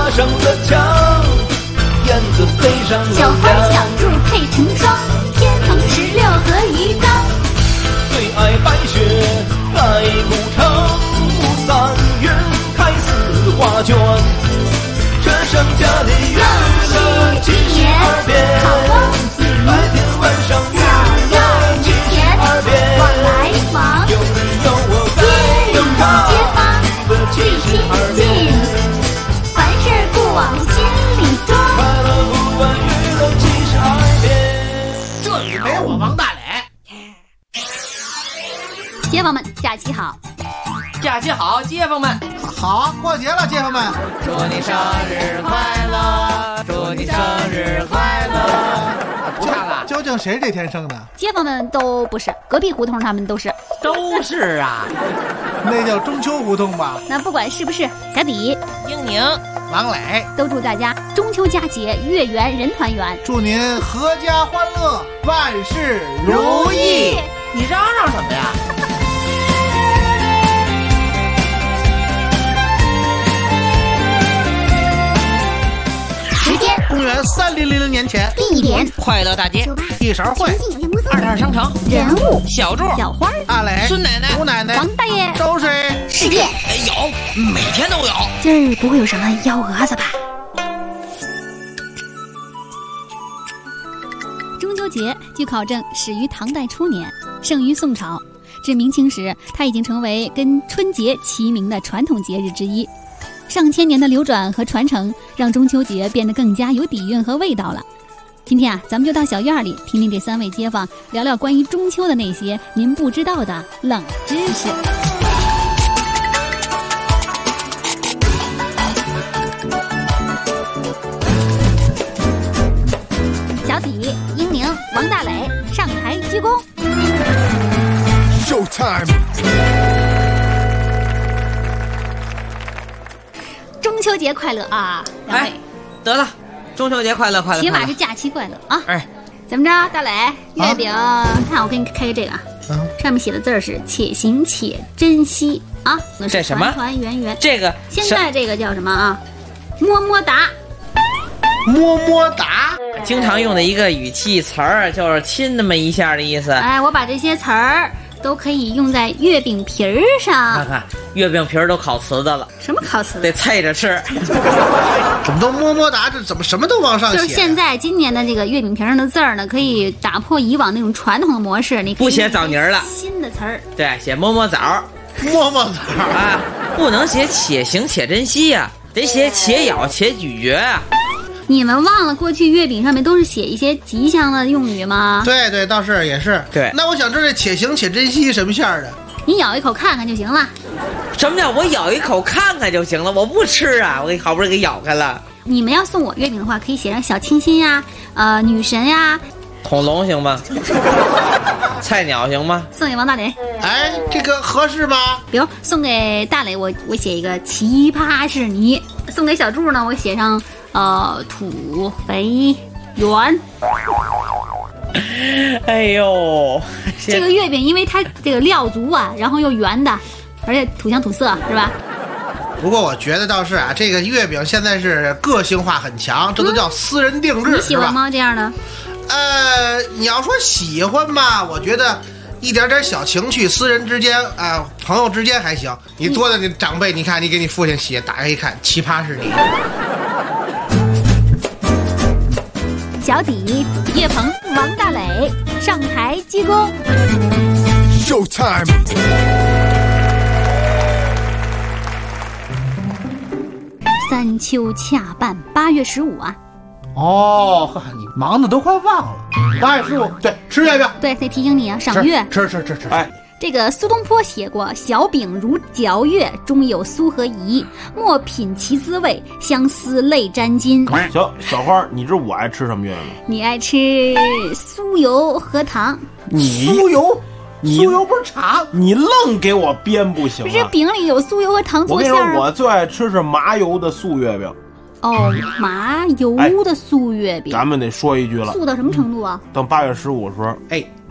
上了墙，燕子飞上了小花小兔配成双，天蓬16和一张。 最爱白雪盖古城，3月开4花卷，这盛家的娱乐72变，白天晚上娱乐72变， 往来往， 有你有我在有他街坊的最亲 72 近， 变， 凡事不往心里装。 快乐不问娱乐72变。 这里没我王大磊。 街坊们，假期好！ 假期好，街坊们， 好，过节了，街坊们， 祝你生日快乐，祝你生日快乐。不唱了， 究竟谁这天生的？ 街坊们都不是，隔壁胡同他们都是。 都是啊。 那叫中秋胡同吧？ 那不管是不是，小底、 英宁、 王磊， 都祝大家中秋佳节月圆人团圆， 祝您阖家欢乐，万事如意。你嚷嚷什么呀？ 时间公元3000年前， 地点快乐大街， 一勺烩， 二摊商城， 人物小柱， 小花阿磊， 孙奶奶， 吴奶奶， 王大爷周水， 世界。 有，每天都有。 今儿不会有什么幺蛾子吧？中秋节据考证始于唐代初年，盛于宋朝，至明清时，它已经成为跟春节齐名的传统节日之一。上千年的流转和传承，让中秋节变得更加有底蕴和味道了。今天啊，咱们就到小院里听听这3位街坊聊聊关于中秋的那些您不知道的冷知识。小底、英宁、王大磊上台鞠躬。 Showtime。 中秋节快乐啊！两位， 得了，中秋节快乐，快乐！ 起码是假期快乐啊！ 哎， 怎么着，大磊？月饼，看我给你开这个啊，上面写的字儿是“且行且珍惜”啊，那是这什么团团圆圆。 这个现在这个叫什么啊？么么哒。 么么哒， 经常用的一个语气词儿，就是亲那么一下的意思。 哎，我把这些词儿都可以用在月饼皮儿看上。 看月饼皮儿都烤瓷的了， 什么烤瓷？ 得菜着吃。 怎么都么么哒？这怎么什么都往上写？ 就是现在今年的这个月饼皮上的字儿呢，可以打破以往那种传统的模式，你可以不写枣泥儿了， 新的词儿。 对，写么么枣么么哒啊，不能写且行且珍惜呀，得写且咬且咀嚼啊。 你们忘了过去月饼上面都是写一些吉祥的用语吗？ 对对，倒是也是。 对， 那我想知道这且行且珍惜什么馅儿的？ 你咬一口看看就行了。 什么叫我咬一口看看就行了？我不吃啊，我给好不容易给咬开了。 你们要送我月饼的话，可以写上小清新呀，女神呀。 恐龙行吗？菜鸟行吗？ 送给王大磊。 哎，这个合适吗？ 比如送给大磊，我写一个奇葩是你；送给小柱呢，我写上土肥圆。 哎呦， 这个月饼因为它这个料足啊，然后又圆的，而且土香土色，是吧？ 不过我觉得倒是啊，这个月饼现在是个性化很强，这都叫私人定制， 你喜欢吗？这样的？ 你要说喜欢吧，我觉得一点点小情趣，私人之间朋友之间还行。你多的你长辈，你看你给你父亲写，打开一看，奇葩是你。 小底、叶鹏、王大磊上台鞠躬。 Showtime。 三秋恰半，8月15啊。 哦，呵，你忙的都快忘了。8月15，对，吃月饼。 对，得提醒你啊，赏月。 吃。哎， 这个苏东坡写过：“小饼如嚼月，中有酥和饴。莫品其滋味，相思泪沾襟。” 行，小花，你知我爱吃什么月饼吗？ 你爱吃酥油和糖？ 酥油不是茶？ 你愣给我编不行啊！ 不是饼里有酥油和糖我跟你说， 做馅儿我最爱吃是麻油的素月饼。 哦，麻油的素月饼。 咱们得说一句了， 素到什么程度啊？ 等8月15的时候， 哎，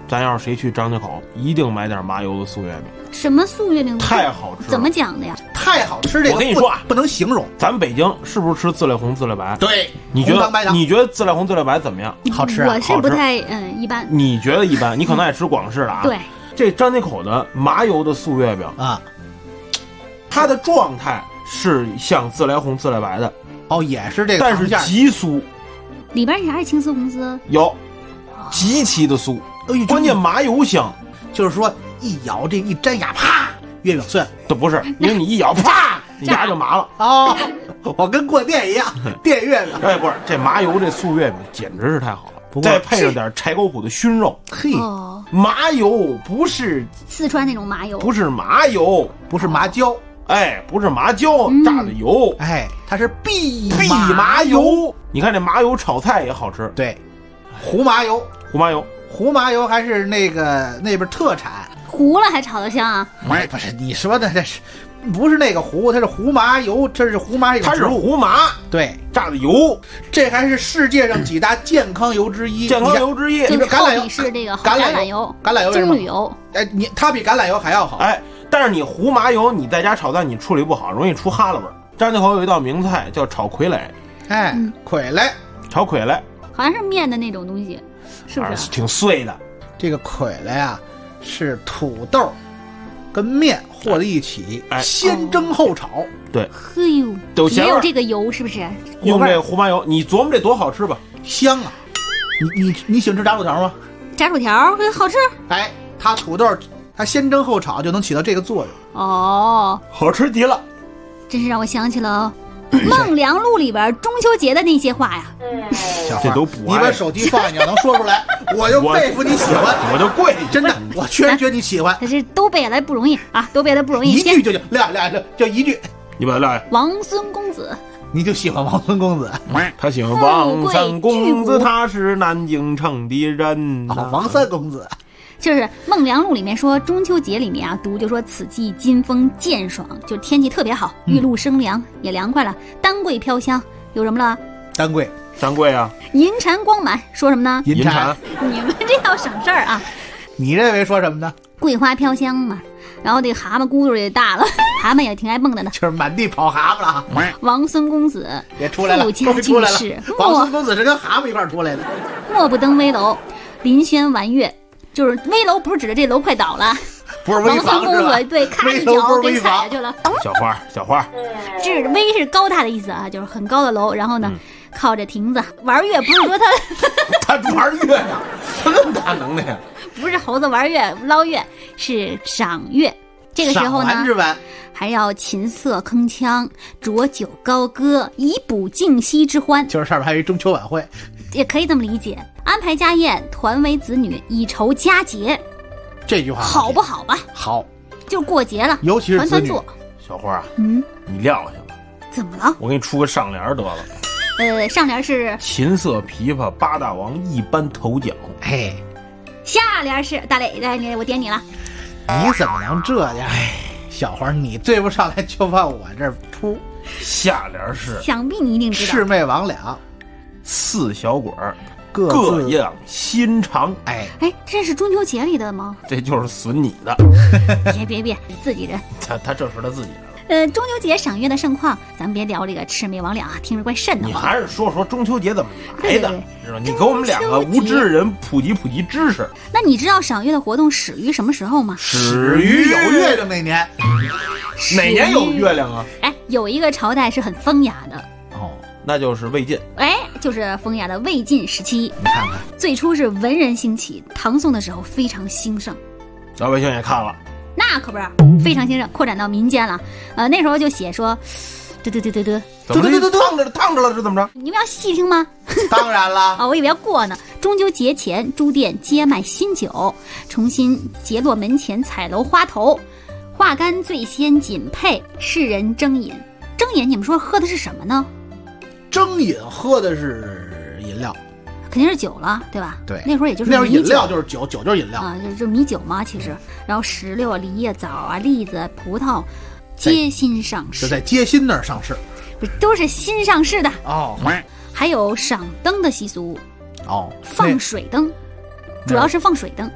咱要是谁去张家口，一定买点麻油的素月饼， 什么素月饼？ 太好吃了。 怎么讲的呀？ 太好吃，这个我跟你说啊， 不能形容。 咱北京是不是吃自来红自来白？ 对， 你觉红糖白糖得你觉得自来红自来白怎么样？ 好吃啊？ 我是不太一般。 你觉得一般？你可能爱吃广式的啊。 对， 这张家口的麻油的素月饼啊， 它的状态是像自来红自来白的， 哦，也是这个， 但是极酥， 里边啥是青丝红丝？ 有极其的酥，关键麻油香。 就是说一咬这一粘牙，啪，月饼碎了。 都不是，因为你一咬，啪，你牙就麻了。 哦，我跟过电一样，电月饼。 哎，不是，这麻油这素月饼简直是太好了，再配上点柴沟铺的熏肉。 嘿， 哦， 麻油不是四川那种麻油， 不是麻油， 不是麻椒， 哎，不是麻椒炸的油， 哎，它是蓖麻油。你看这麻油炒菜也好吃。 对，胡麻油，胡麻油还是那边特产。 糊了还炒得香啊？ 哎，不是你说的，这是不是那个胡？它是胡麻油，这是胡麻一种它是胡麻， 对， 炸的油， 这还是世界上几大健康油之一。 健康油之一。 你说橄榄油是这个橄榄油， 橄榄油棕榈油。 哎，它比橄榄油还要好。 哎，但是你胡麻油，你在家炒蛋你处理不好，容易出哈喇味儿。张家口有一道名菜叫炒傀儡， 哎，傀儡， 炒傀儡， 好像是面的那种东西，是不是？ 挺碎的。 这个傀儡啊，是土豆跟面和在一起，先蒸后炒。 对， 嘿呦， 都咸味儿也有这个油是不是？ 用这胡麻油，你琢磨这多好吃吧？ 香啊！你喜欢吃炸薯条吗？ 炸薯条好吃。 哎，它土豆它先蒸后炒就能起到这个作用。 哦， 好吃极了。 真是让我想起了《孟良录》里边中秋节的那些话呀。 这都不爱。 你把手机放下，你要能说出来，我就佩服你喜欢， 我就跪。 真的，我确实觉得你喜欢。 可是都背下来不容易啊，都背来不容易。 一句就俩就一句。 你把它来。 王孙公子， 你就喜欢王孙公子？ 他喜欢王三公子，他是南京城的人。 哦，王三公子。 就是《孟良录》里面说，中秋节里面啊，读就说此际金风健爽，就天气特别好，玉露生凉，也凉快了。丹桂飘香，有什么了？ 丹桂啊， 银蟾光满，说什么呢？ 银蟾， 你们这要省事儿啊！ 你认为说什么呢？ 桂花飘香嘛，然后这蛤蟆咕嘟也大了，蛤蟆也挺爱蹦的呢， 就是满地跑蛤蟆了。 王孙公子也出来了， 富家出来了。 巨士， 王孙公子是跟蛤蟆一块出来的。 莫不登危楼，临轩玩月。就是危楼不是指的这楼快倒了， 不是危房是吧？ 对，咔一脚给踩下去了。 小花， 这危是高大的意思啊，就是很高的楼。然后呢，靠着亭子玩月，不是说他玩月呀，他那么大能耐呀？ 不是猴子玩月捞月，是赏月。这个时候呢，还要琴瑟铿锵，浊酒高歌，以补静息之欢。 就是上面还有一中秋晚会， 也可以这么理解。安排家宴，团围子女，以酬佳节。 这句话好不好吧？ 好， 就过节了， 尤其是子女。 小花啊， 你撂下吧。 怎么了？ 我给你出个上联得了。 上联是琴瑟琵琶八大王一般头奖。 哎， 下联是大磊，我点你了。 你怎么能这样？哎，小花，你对不上来就往我这儿扑。 下联是， 想必你一定知道。 魑魅魍魉， 四小鬼儿各样心肠。 哎，这是中秋节里的吗？ 这就是损你的。 别，自己人。 他这是他自己人。 中秋节赏月的盛况，咱们别聊这个魑魅魍魉啊，听着怪瘆的。 你还是说中秋节怎么来的，知道？你给我们两个无知的人普及知识。 那你知道赏月的活动始于什么时候吗？ 始于有月亮那年。 哪年有月亮啊？ 哎，有一个朝代是很风雅的。 哦，那就是魏晋。 哎，就是风雅的魏晋时期。 你看看， 最初是文人兴起，唐宋的时候非常兴盛。 老百姓也看了。 那可不是非常兴盛，扩展到民间了。那时候就写说， 怎么烫着了，是怎么着？ 你们要细听吗？ 当然了啊，我以为要过呢。中秋节前，诸店皆卖新酒，重新结落门前彩楼花头，画杆最先锦配，世人争饮。争饮，你们说喝的是什么呢？ 争饮喝的是饮料。 肯定是酒了，对吧？ 对， 那会儿也就是那会儿饮料就是酒，酒就是饮料啊，就是米酒嘛，其实。然后石榴、梨呀、枣啊、栗子、葡萄，皆新上市。 就在街心那儿上市， 不是都是新上市的哦。 还有赏灯的习俗哦， 放水灯，主要是放水灯。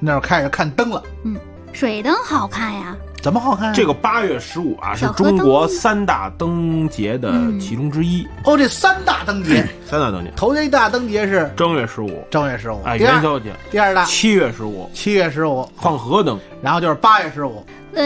那会儿开始看灯了。 水灯好看呀。 怎么好看？ 这个8月15啊，是中国3大灯节的其中之一。 哦，这3大灯节 ，3大灯节， 头一大灯节是正月15， 正月15， 哎，元宵节。 第二大 7月15， 7月15 放河灯， 然后就是8月15。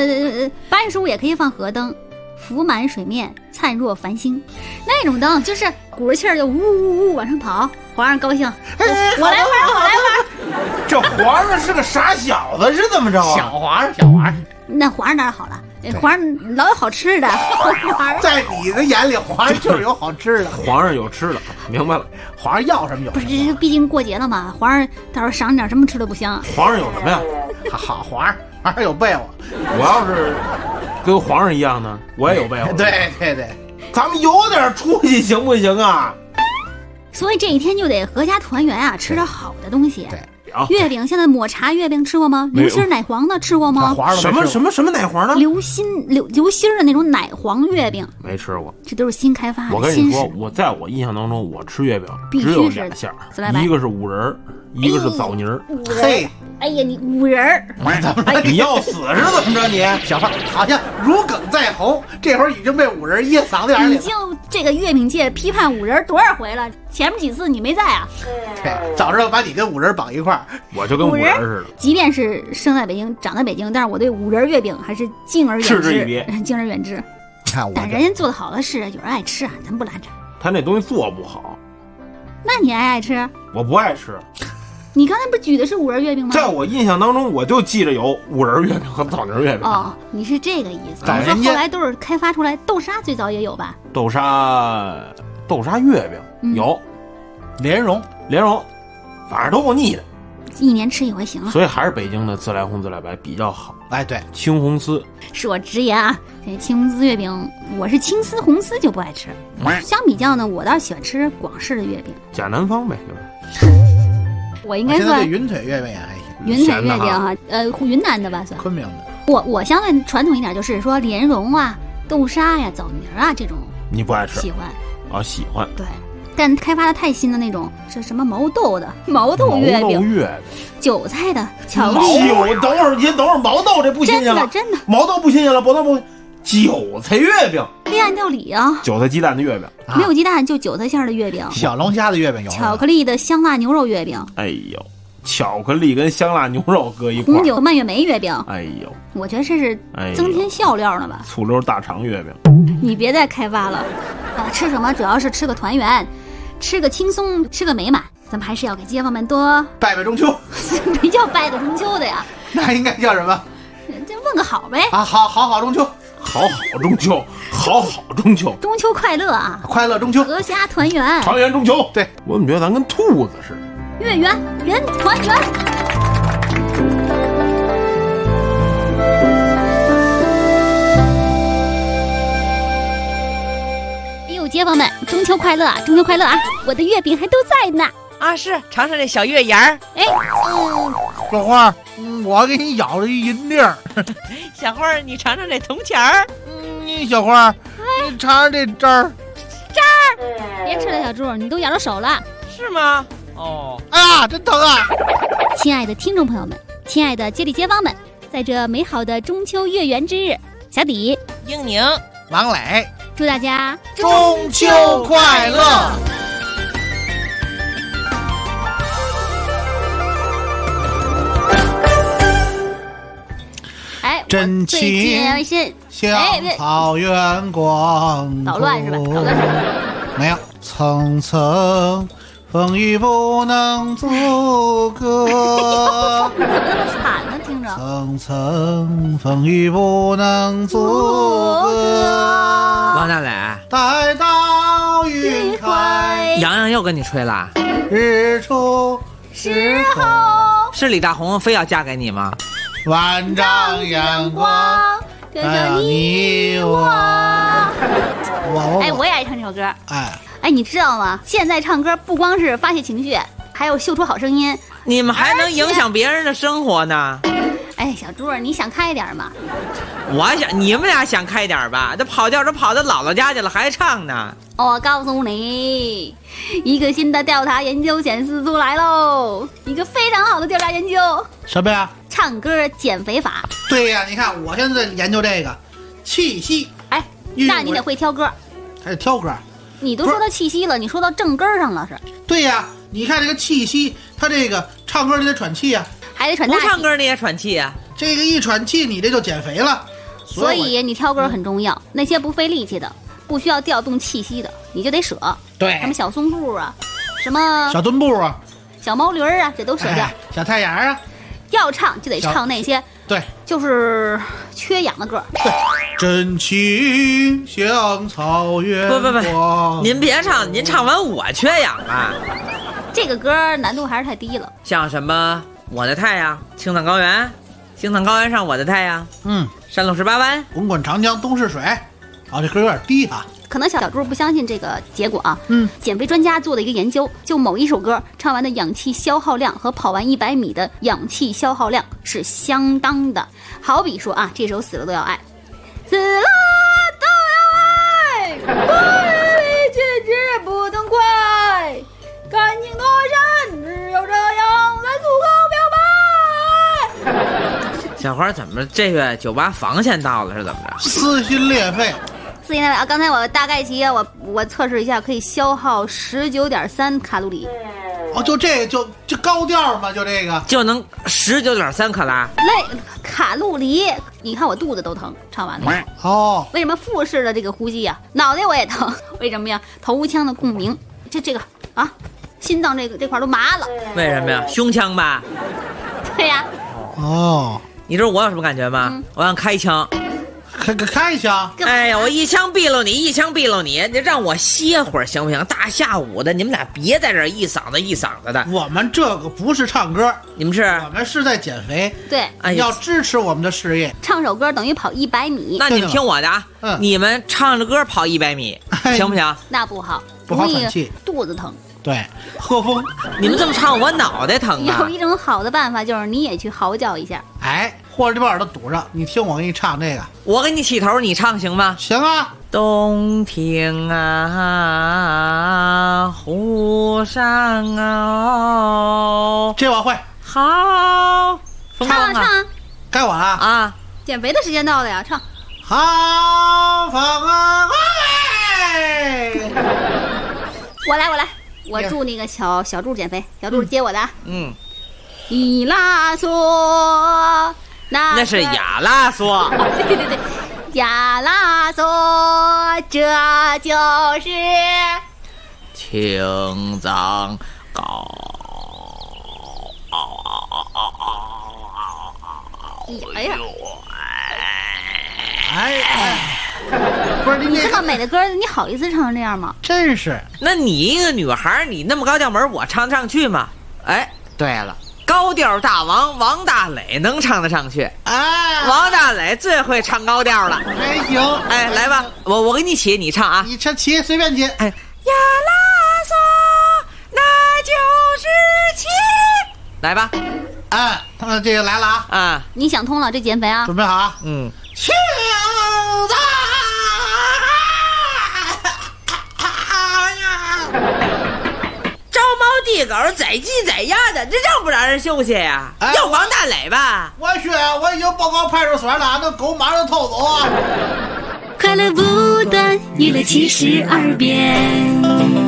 8月15也可以放河灯，浮满水面，灿若繁星。那种灯就是鼓着气儿就呜呜呜往上跑，皇上高兴，我来玩。 这皇上是个傻小子是怎么着啊？ 小皇上。 那皇上哪儿好了？皇上老有好吃的。 在你的眼里，皇上就是有好吃的。 皇上有吃的，明白了。 皇上要什么有什么。 不是，毕竟过节了嘛，皇上到时候赏点什么吃的不香。 皇上有什么呀？ 好，皇上有被窝。 我要是跟皇上一样呢，我也有被窝。 对， 咱们有点出息行不行啊？ 所以这一天就得阖家团圆啊，吃点好的东西。 对。 月饼，现在抹茶月饼吃过吗？流心奶黄的吃过吗？ 什么奶黄的？ 流心的那种奶黄月饼没吃过， 这都是新开发的。 我跟你说，在我印象当中，我吃月饼只有2馅儿，一个是五仁，一个是枣泥儿。 嘿， 哎呀，你五仁儿， 你要死是怎么着你？ 小胖好像如鲠在喉，这会儿已经被五仁噎嗓子眼里了。 已经这个月饼界批判五仁多少回了？前面几次你没在啊？ 对，早知道把你跟五仁绑一块儿， 我就跟五仁似的。 即便是生在北京、长在北京，但是我对五仁月饼还是敬而远之， 嗤之以鼻， 敬而远之。但人家做的好的是，有人爱吃啊，咱不拦着。 他那东西做不好， 那你爱吃？ 我不爱吃。 你刚才不是举的是五仁月饼吗？ 在我印象当中，我就记着有五仁月饼和枣泥月饼。 哦，你是这个意思。你说后来都是开发出来，豆沙最早也有吧？ 豆沙月饼有， 莲蓉， 反正都够腻的。 一年吃一回行了。 所以还是北京的自来红自来白比较好。 哎，对， 青红丝。 恕我直言啊，这青红丝月饼，我是青丝红丝就不爱吃。相比较呢，我倒喜欢吃广式的月饼。 假南方呗，就是。 我应该算对云腿月饼也还行。 云腿月饼哈，云南的吧算。 昆明的。 我相对传统一点，就是说莲蓉啊、豆沙呀、枣泥啊这种。 你不爱吃？ 喜欢。 啊，喜欢。 对。但开发的太新的那种，这什么毛豆月饼，韭菜的巧克力。 等会儿，毛豆这不新鲜了， 真的， 毛豆不新鲜了，韭菜月饼， 黑暗料理啊， 韭菜鸡蛋的月饼， 没有鸡蛋就韭菜馅的月饼， 小龙虾的月饼有， 巧克力的香辣牛肉月饼， 哎呦，巧克力跟香辣牛肉搁一块， 红酒蔓越莓月饼， 哎呦， 我觉得这是增添笑料呢吧， 醋溜大肠月饼， 你别再开发了，吃什么主要是吃个团圆。吃个轻松，吃个美满，咱们还是要给街坊们多拜拜中秋。 没叫拜个中秋的呀， 那应该叫什么？ 就问个好呗。 啊，好中秋， 好中秋，好中秋， 中秋快乐啊！ 快乐中秋， 阖家团圆， 团圆中秋。 对， 我怎么觉得咱跟兔子似的？ 月圆人团圆。街坊们，中秋快乐啊！中秋快乐啊！我的月饼还都在呢。 啊，是尝尝这小月牙儿。 哎， 小花，我给你舀了一银锭儿。 小花，你尝尝这铜钱儿。 小花，你尝尝这渣儿。 渣儿，别吃了，小猪，你都咬着手了。 是吗？哦。 啊，真疼啊！ 亲爱的听众朋友们，亲爱的街里街坊们，在这美好的中秋月圆之日，小迪、 英宁、 王磊。 祝大家中秋快乐！ 哎， 真情像草原广捣乱是吧？捣乱是吧？ 没有，层层风雨不能阻隔。 怎么惨呢？听着。 层层风雨不能阻隔。 王大磊， 待到云开， 洋洋又跟你吹了。 日出时候， 是李大红非要嫁给你吗？ 万丈阳光照亮你我。 哎，我也爱唱这首歌。 哎， 你知道吗？现在唱歌不光是发泄情绪，还有秀出好声音。 你们还能影响别人的生活呢？ 哎，小猪儿，你想开点嘛？ 我想你们俩想开点吧，这跑调都跑到姥姥家去了，还唱呢。 我告诉你，一个新的调查研究显示出来喽，一个非常好的调查研究， 什么呀？ 唱歌减肥法。 对呀，你看我现在研究这个气息， 哎，那你得会挑歌， 还得挑歌。 你都说到气息了，你说到正根上了是？ 对呀，你看这个气息，他这个唱歌你得喘气呀， 还得喘大气。 不唱歌你也喘气呀？ 这个一喘气你这就减肥了。 所以你挑歌很重要，那些不费力气的，不需要调动气息的，你就得舍。 对， 什么小松步啊，什么小墩步啊， 小毛驴啊，这都舍掉。 小太阳啊， 要唱就得唱那些对， 就是缺氧的歌。 对，真情像草原。 不，您别唱，您唱完我缺氧啊。 这个歌难度还是太低了。 像什么我的太阳、青藏高原、青藏高原上我的太阳，山路十八弯， 滚滚长江东逝水。哦，这歌有点低啊。 可能小猪不相信这个结果啊。减肥专家做的一个研究，就某一首歌唱完的氧气消耗量和跑完100米的氧气消耗量是相当的。好比说啊，这首《死了都要爱》，死了都要爱，快比气质不痛快，感情多深，只有这样才足够表白。 小花怎么这月酒吧房钱到了是怎么着？ 撕心裂肺。 4斤啊！刚才我大概其我测试一下，可以消耗19.3卡路里。 哦，就这就高调嘛，就这个就能19.3克拉。 卡路里，你看我肚子都疼，唱完了。 哦， 为什么腹式的这个呼吸呀，脑袋我也疼？为什么呀？头腔的共鸣，这个啊，心脏这块都麻了。 为什么呀？胸腔吧。 对呀。 哦， 你知道我有什么感觉吗？我想开枪。 开一枪！ 哎呀，我一枪毙了你，一枪毙了你，你让我歇会儿行不行？大下午的，你们俩别在这儿一嗓子一嗓子的。 我们这个不是唱歌， 你们是？ 我们是在减肥。 对， 要支持我们的事业。 唱首歌等于跑100米。 那你们听我的啊，你们唱着歌跑100米，行不行？ 那不好， 不好喘气， 肚子疼。 对，喝风。 你们这么唱，我脑袋疼啊。 有一种好的办法就是你也去嚎叫一下。 哎，或者你把耳朵堵上，你听我给你唱这个。 我给你起头，你唱行吗？ 行啊。 洞庭啊，湖上啊， 这我会。 好， 唱啊唱啊！ 该我了啊！ 减肥的时间到了呀，唱。 好风啊！ 我来，我助那个小猪减肥，小猪接我的啊。伊拉嗦，那是亚拉嗦。 对，亚拉嗦，这就是青藏高。 哎呀！ 不是你这么美的歌，你好意思唱成这样吗？ 真是。 那你一个女孩，你那么高调门，我唱得上去吗？哎，对了，高调大王王大磊能唱得上去。 哎， 王大磊最会唱高调了。 哎，行， 哎，来吧，我给你起，你唱啊。 你起，随便起。 哎，亚拉嗦，那就是情。来吧。 哎，他们这个来了啊！ 啊， 你想通了，这减肥啊， 准备好啊！青藏招猫递狗，宰鸡宰鸭的，这让不让人休息呀？要王大磊吧？ 我已经报告派出所了，那狗马上偷走啊！ 快乐不断，娱乐72变。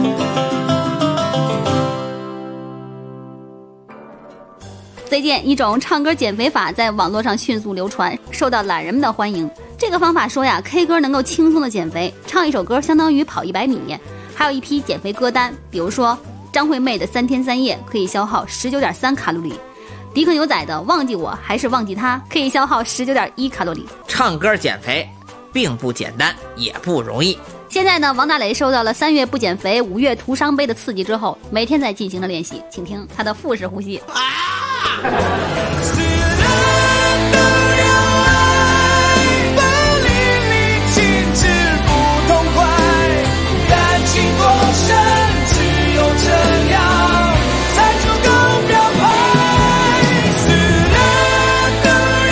最近一种唱歌减肥法在网络上迅速流传，受到懒人们的欢迎。这个方法说呀 ，K 歌能够轻松的减肥，唱一首歌相当于跑100米。还有一批减肥歌单，比如说张惠妹的3天3夜可以消耗19.3卡路里，迪克牛仔的忘记我还是忘记他可以消耗19.1卡路里。 唱歌减肥并不简单，也不容易。 现在呢，王大雷受到了3月不减肥5月徒伤悲的刺激之后，每天在进行着练习，请听他的腹式呼吸。 死了都要爱，本领里气质不痛快，感情多深，只有这样才足够表白。死了的人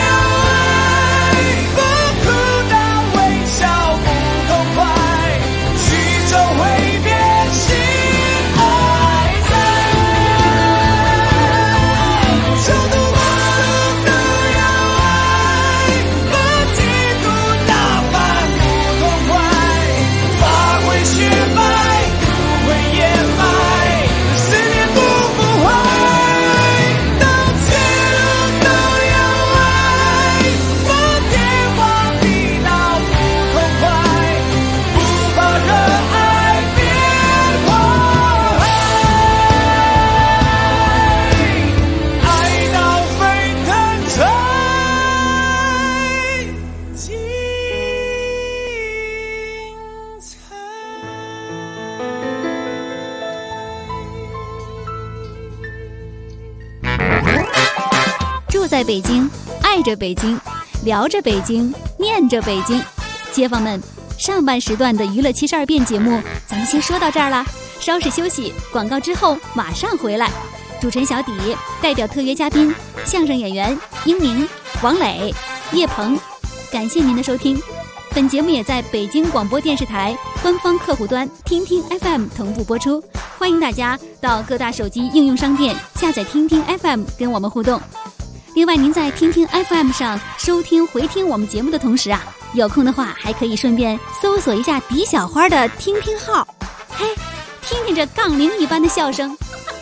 在北京，爱着北京，聊着北京，念着北京。街坊们，上半时段的娱乐72变节目咱们先说到这儿了，稍事休息，广告之后马上回来。主持人小底代表特约嘉宾相声演员英明、王磊、叶鹏，感谢您的收听。本节目也在北京广播电视台官方客户端听听 FM 同步播出，欢迎大家到各大手机应用商店下载听听 FM 跟我们互动。另外，您在听听 FM 上收听回听我们节目的同时啊，有空的话还可以顺便搜索一下狄小花的听听号，嘿，听听这杠铃一般的笑声。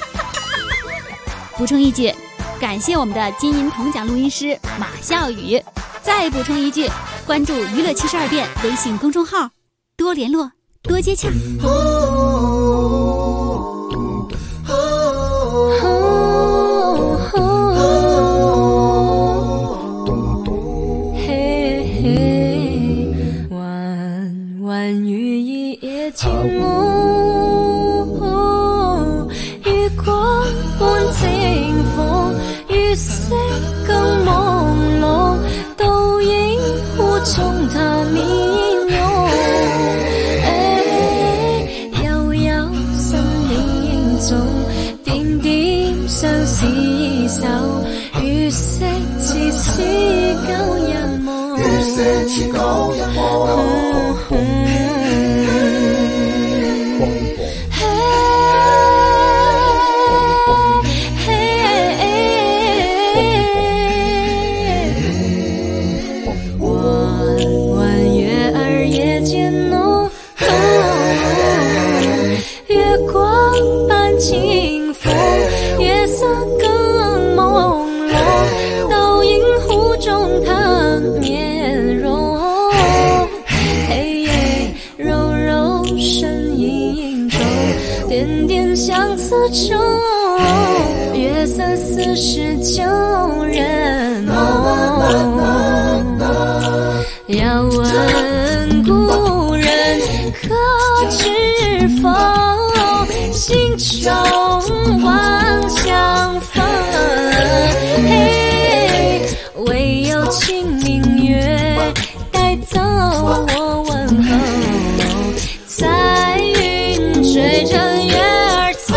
补充一句，感谢我们的金银铜奖录音师马笑宇。再补充一句，关注娱乐72变微信公众号，多联络，多接洽。 弯弯雨一夜静默，月光伴清风，月色更朦朧，倒影湖中它面容。悠悠心影中，點點相廝守，月色似舊日夢，月色似舊日夢。月色似是旧人梦，要问故人可知否？心中望相逢，唯有清明月带走我问候，在云追着月儿走。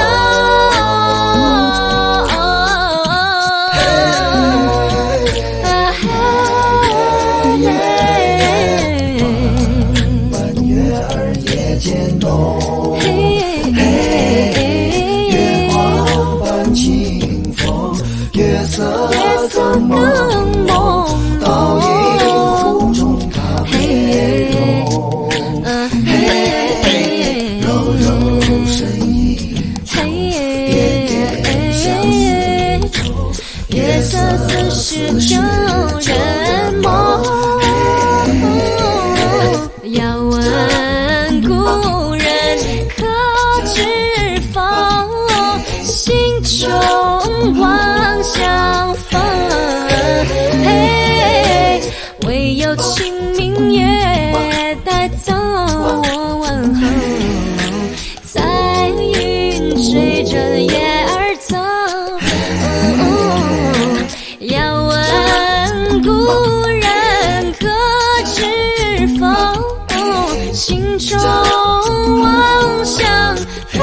月色更朦胧，倒影湖中它面容，柔柔身影中，点点相思愁。月色似是旧人梦，要问故人可知否？心中望相逢，唯有清明月带走我问候，在云追着月儿走。要问故人可知否？心中望相逢，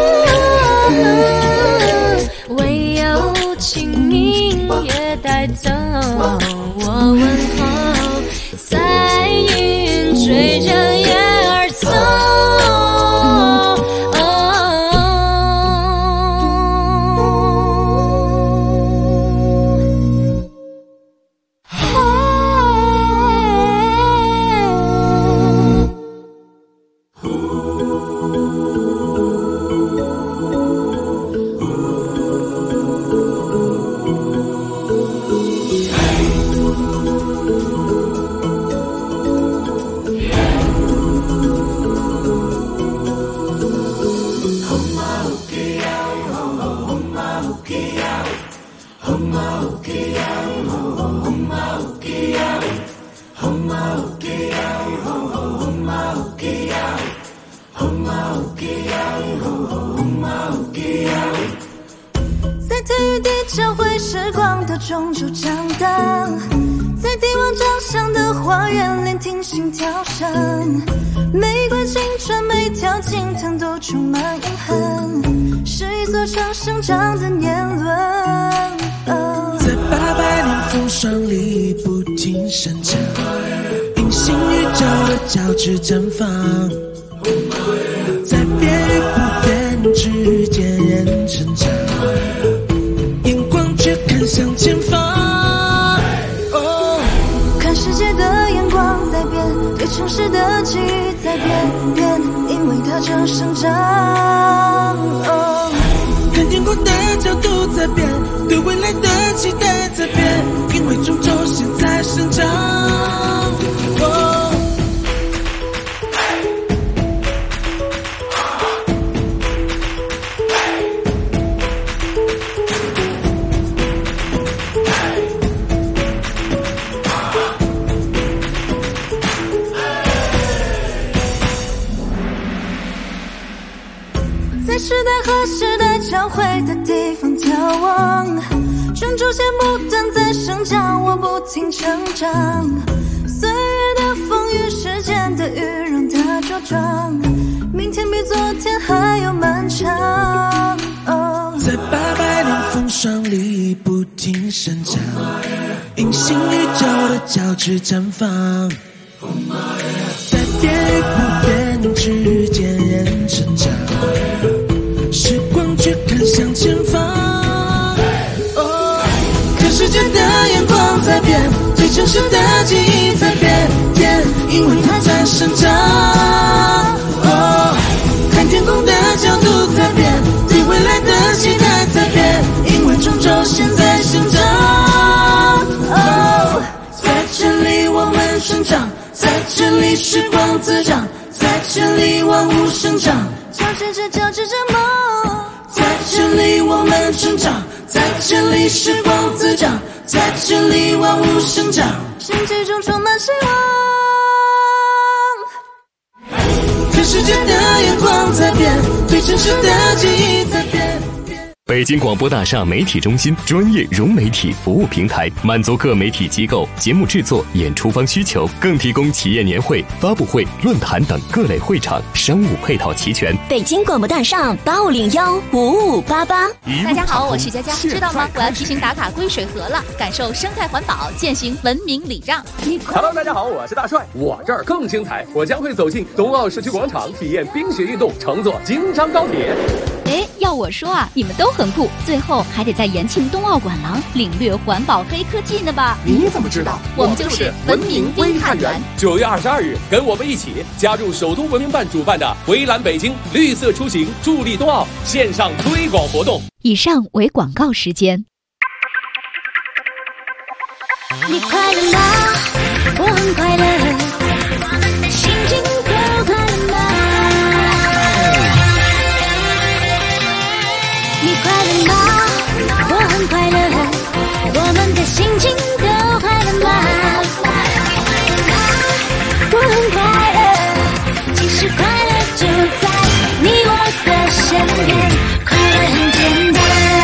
唯有清明月带走我问候，在云追着月儿走。 天与地交汇，时光都终究长大。在帝王掌上的花园，聆听心跳声。玫瑰青春，每条金藤都充满印痕，是一座城生长的年轮。 在800年风霜里不停生长，隐形宇宙的交织绽放，在变与不变之间人成长，眼光却看向前方。 看世界的眼光在变，对城市的记忆在变，因为它正生长。 看天空的角度在变，对未来的期待在变，因为终究现在生长。 在时代和时代交汇的地方眺望，种种些不断在生长，我不停成长。岁月的风雨，时间的雨，让它茁壮，明天比昨天还要漫长。 在800年风霜里不停生长，隐形宇宙的交织绽放，在变与不变之间人成长，时光却看向前方。看世界的眼光在变，对城市的记忆在变，因为它在生长。看天空的角度在变，对未来的期待在变，因为终究现在生长。在这里我们生长，在这里时光滋长，在这里万物生长， 交织着梦。 在这里我们成长，在这里时光滋长，在这里万物生长， 生机中充满希望。 看世界的眼光在变，对城市的记忆在变。 北京广播大厦媒体中心专业融媒体服务平台，满足各媒体机构节目制作、演出方需求，更提供企业年会、发布会、论坛等各类会场，商务配套齐全。 北京广播大厦85015588。 大家好，我是佳佳，知道吗？我要提醒打卡归水河了，感受生态环保，践行文明礼让。 Hello， 大家好，我是大帅，我这儿更精彩，我将会走进冬奥社区广场，体验冰雪运动，乘坐京张高铁。 哎，要我说啊，你们都很酷，最后还得在延庆冬奥馆廊领略环保黑科技呢吧？ 你怎么知道？ 我们就是文明微探员。 9月22日，跟我们一起加入首都文明办主办的回蓝北京绿色出行助力冬奥线上推广活动。 以上为广告时间。 你快乐吗？我很快乐，心情都快乐吗？你快乐吗？我很快乐，我们的心情都快乐吗？我很快乐，其实快乐就在你我的身边，快乐很简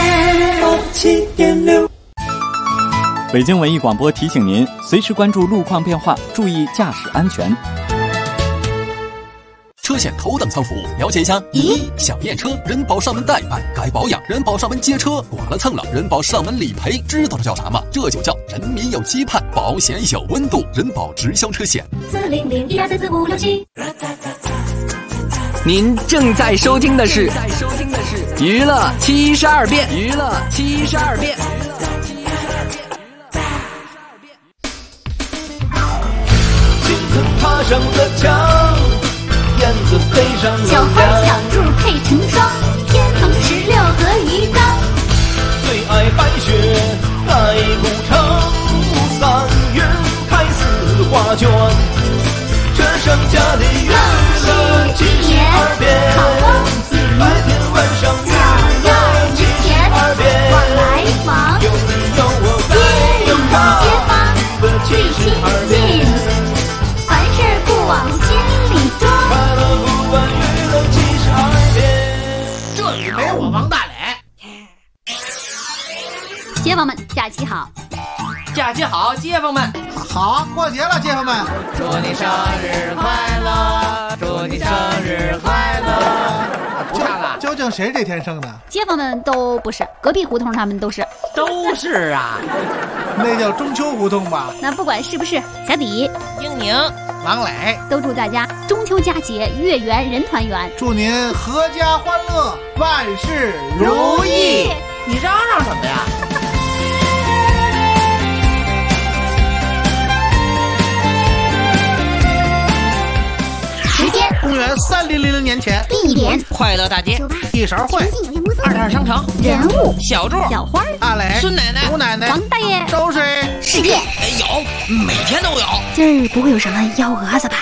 单。 7.6。 北京文艺广播提醒您，随时关注路况变化，注意驾驶安全。 车险头等舱服务，了解一下。1. 想验车，人保上门代办；该保养，人保上门接车；剐了蹭了，人保上门理赔。知道这叫啥吗？这就叫人民有期盼，保险有温度。人保直销车险。 40012344567。 您正在收听的是娱乐72变，娱乐72变。 金藤爬上了墙，燕子飞上了小花小兔配成双，天蓬16合一缸。 最爱白雪盖古城，3月开4画卷，这剩下的娱乐72变，白天晚上娱乐72变， 往来忙， 有你有我在有他， 街坊娱乐72变， 凡事不往心里装， 快乐不问娱乐72变。 这里没我王大磊。 假期好， 假期好，街坊们。 好，过节了，街坊们， 祝你生日快乐，祝你生日快乐。不唱了， 究竟谁这天生的？ 街坊们都不是，隔壁胡同他们都是。 都是啊。 那叫中秋胡同吧？ 那不管是不是，小李、 英宁、 王磊都祝大家中秋佳节月圆人团圆， 祝您阖家欢乐，万事如意。 你嚷嚷什么呀？ 时间公元3000年前， 地点快乐大街， 一勺烩， 二点商城， 人物小柱、 小花、 阿磊、 孙奶奶、 吴奶奶、 王大爷， 都是世界有，每天都有。 今儿不会有什么幺蛾子吧？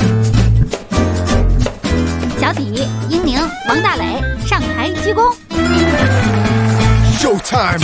小李、英宁、王大磊上台鞠躬。 Showtime。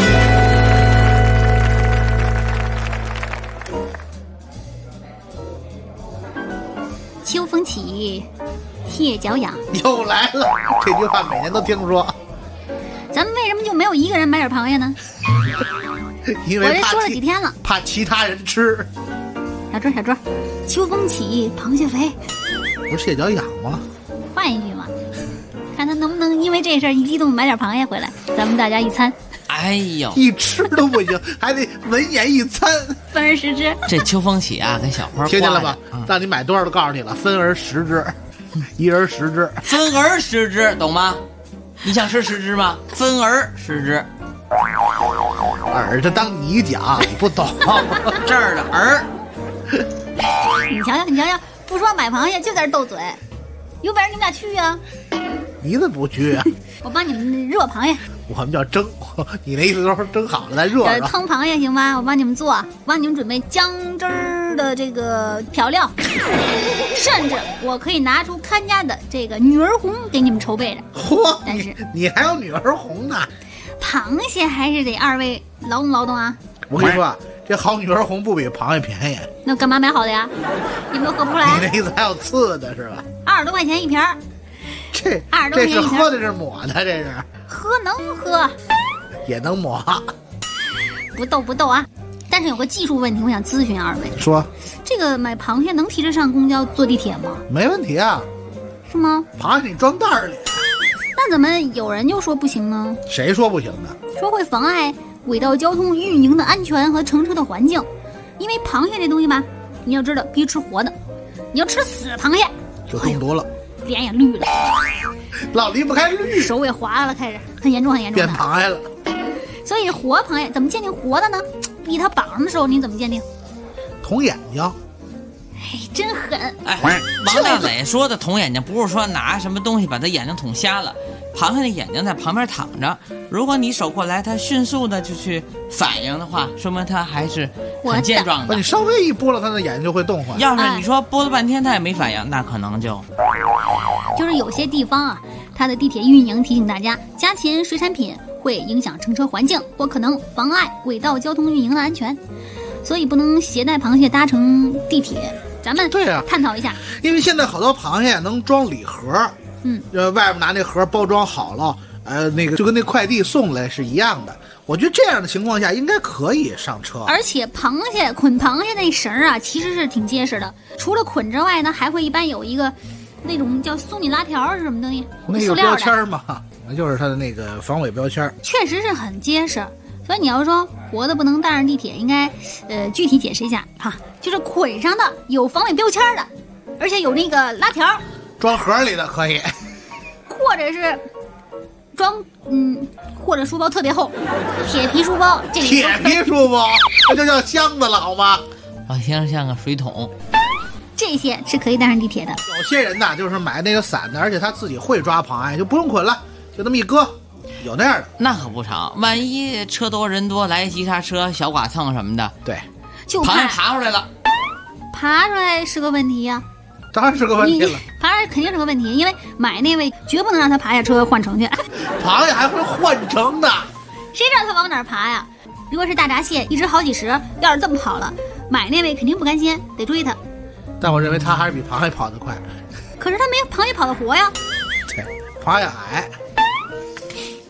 秋风起，跖脚痒。 又来了，这句话每年都听说。 咱们为什么就没有一个人买点螃蟹呢？ 因为我这说了几天了， 怕其他人吃。 小桌，秋风起，螃蟹肥。 不是跖脚痒吗？ 换一句嘛，看他能不能因为这事儿一激动买点螃蟹回来，咱们大家一餐。 哎呦， 一吃都不行，还得文言一餐， 分而食之。 这秋风起啊，跟小花听见了吧？让你买多少都告诉你了，分而食之，一人10只， 分而食之，懂吗？你想吃10只吗？分而食之。 饵这当你讲，你不懂。 这儿的饵。 你瞧瞧，不说买螃蟹就在这斗嘴，有本事你们俩去呀！ 你怎么不去啊？ 我帮你们热螃蟹。 我们叫蒸，你那意思都是蒸好了再热了。 汤螃蟹行吗？我帮你们做，帮你们准备姜汁儿的这个调料，甚至我可以拿出看家的这个女儿红给你们筹备着。 嚯！ 但是你还有女儿红呢？ 螃蟹还是得二位劳动劳动啊！ 我跟你说啊，这好女儿红不比螃蟹便宜。 那干嘛买好的呀？你们都喝不出来？ 你那意思还有刺的是吧 ？20多块钱一瓶儿。 这 20多块钱一瓶。 这是喝的，是抹的，这是。 喝能喝， 也能抹。 不逗啊！但是有个技术问题，我想咨询二位。 说， 这个买螃蟹能提着上公交、坐地铁吗？ 没问题啊。 是吗？ 螃蟹你装袋里。 那怎么有人就说不行呢？ 谁说不行的？ 说会妨碍轨道交通运营的安全和乘车的环境。因为螃蟹这东西吧，你要知道必须吃活的，你要吃死螃蟹就中毒了， 脸也绿了， 老离不开绿， 手也滑了，开始很严重的。 变螃蟹了。 所以活螃蟹怎么鉴定活的呢？逼它绑上的时候你怎么鉴定？ 捅眼睛。 哎，真狠！ 哎，王大磊说的捅眼睛不是说拿什么东西把他眼睛捅瞎了，螃蟹的眼睛在旁边躺着，如果你手过来，它迅速的就去反应的话，说明它还是很健壮的。 你稍微一拨了它的眼睛就会动换。 要是你说拨了半天它也没反应，那可能就是有些地方啊，它的地铁运营提醒大家，加钱水产品会影响乘车环境，或可能妨碍轨道交通运营的安全，所以不能携带螃蟹搭乘地铁。咱们对啊， 探讨一下， 因为现在好多螃蟹能装礼盒，外面拿那盒包装好了，那个就跟那快递送来是一样的。我觉得这样的情况下应该可以上车。 而且捆螃蟹那绳啊，其实是挺结实的。除了捆之外呢，还会一般有一个那种叫苏米拉条是什么东西？ 那个标签嘛，那就是它的那个防伪标签， 确实是很结实。所以你要说活的不能带上地铁，应该具体解释一下哈，就是捆上的有防伪标签的，而且有那个拉条， 装盒里的可以， 或者是装或者书包特别厚，铁皮书包，这铁皮书包那就叫箱子了好吗？ 好像像个水桶， 这些是可以带上地铁的。 有些人呐，就是买那个散的，而且他自己会抓螃蟹，就不用捆了，就那么一搁。有那样的， 那可不成。万一车多人多，来急刹车、小剐蹭什么的， 对， 就螃蟹爬出来了， 爬出来是个问题呀、 当然是个问题了。 爬出来肯定是个问题，因为买那位绝不能让他爬下车换乘去。 螃蟹还会换乘的， 谁知道他往哪儿爬呀？如果是大闸蟹，一只好几十，要是这么跑了，买那位肯定不甘心，得追他。 但我认为他还是比螃蟹跑得快。 可是他没螃蟹跑得活呀。 对，螃蟹矮。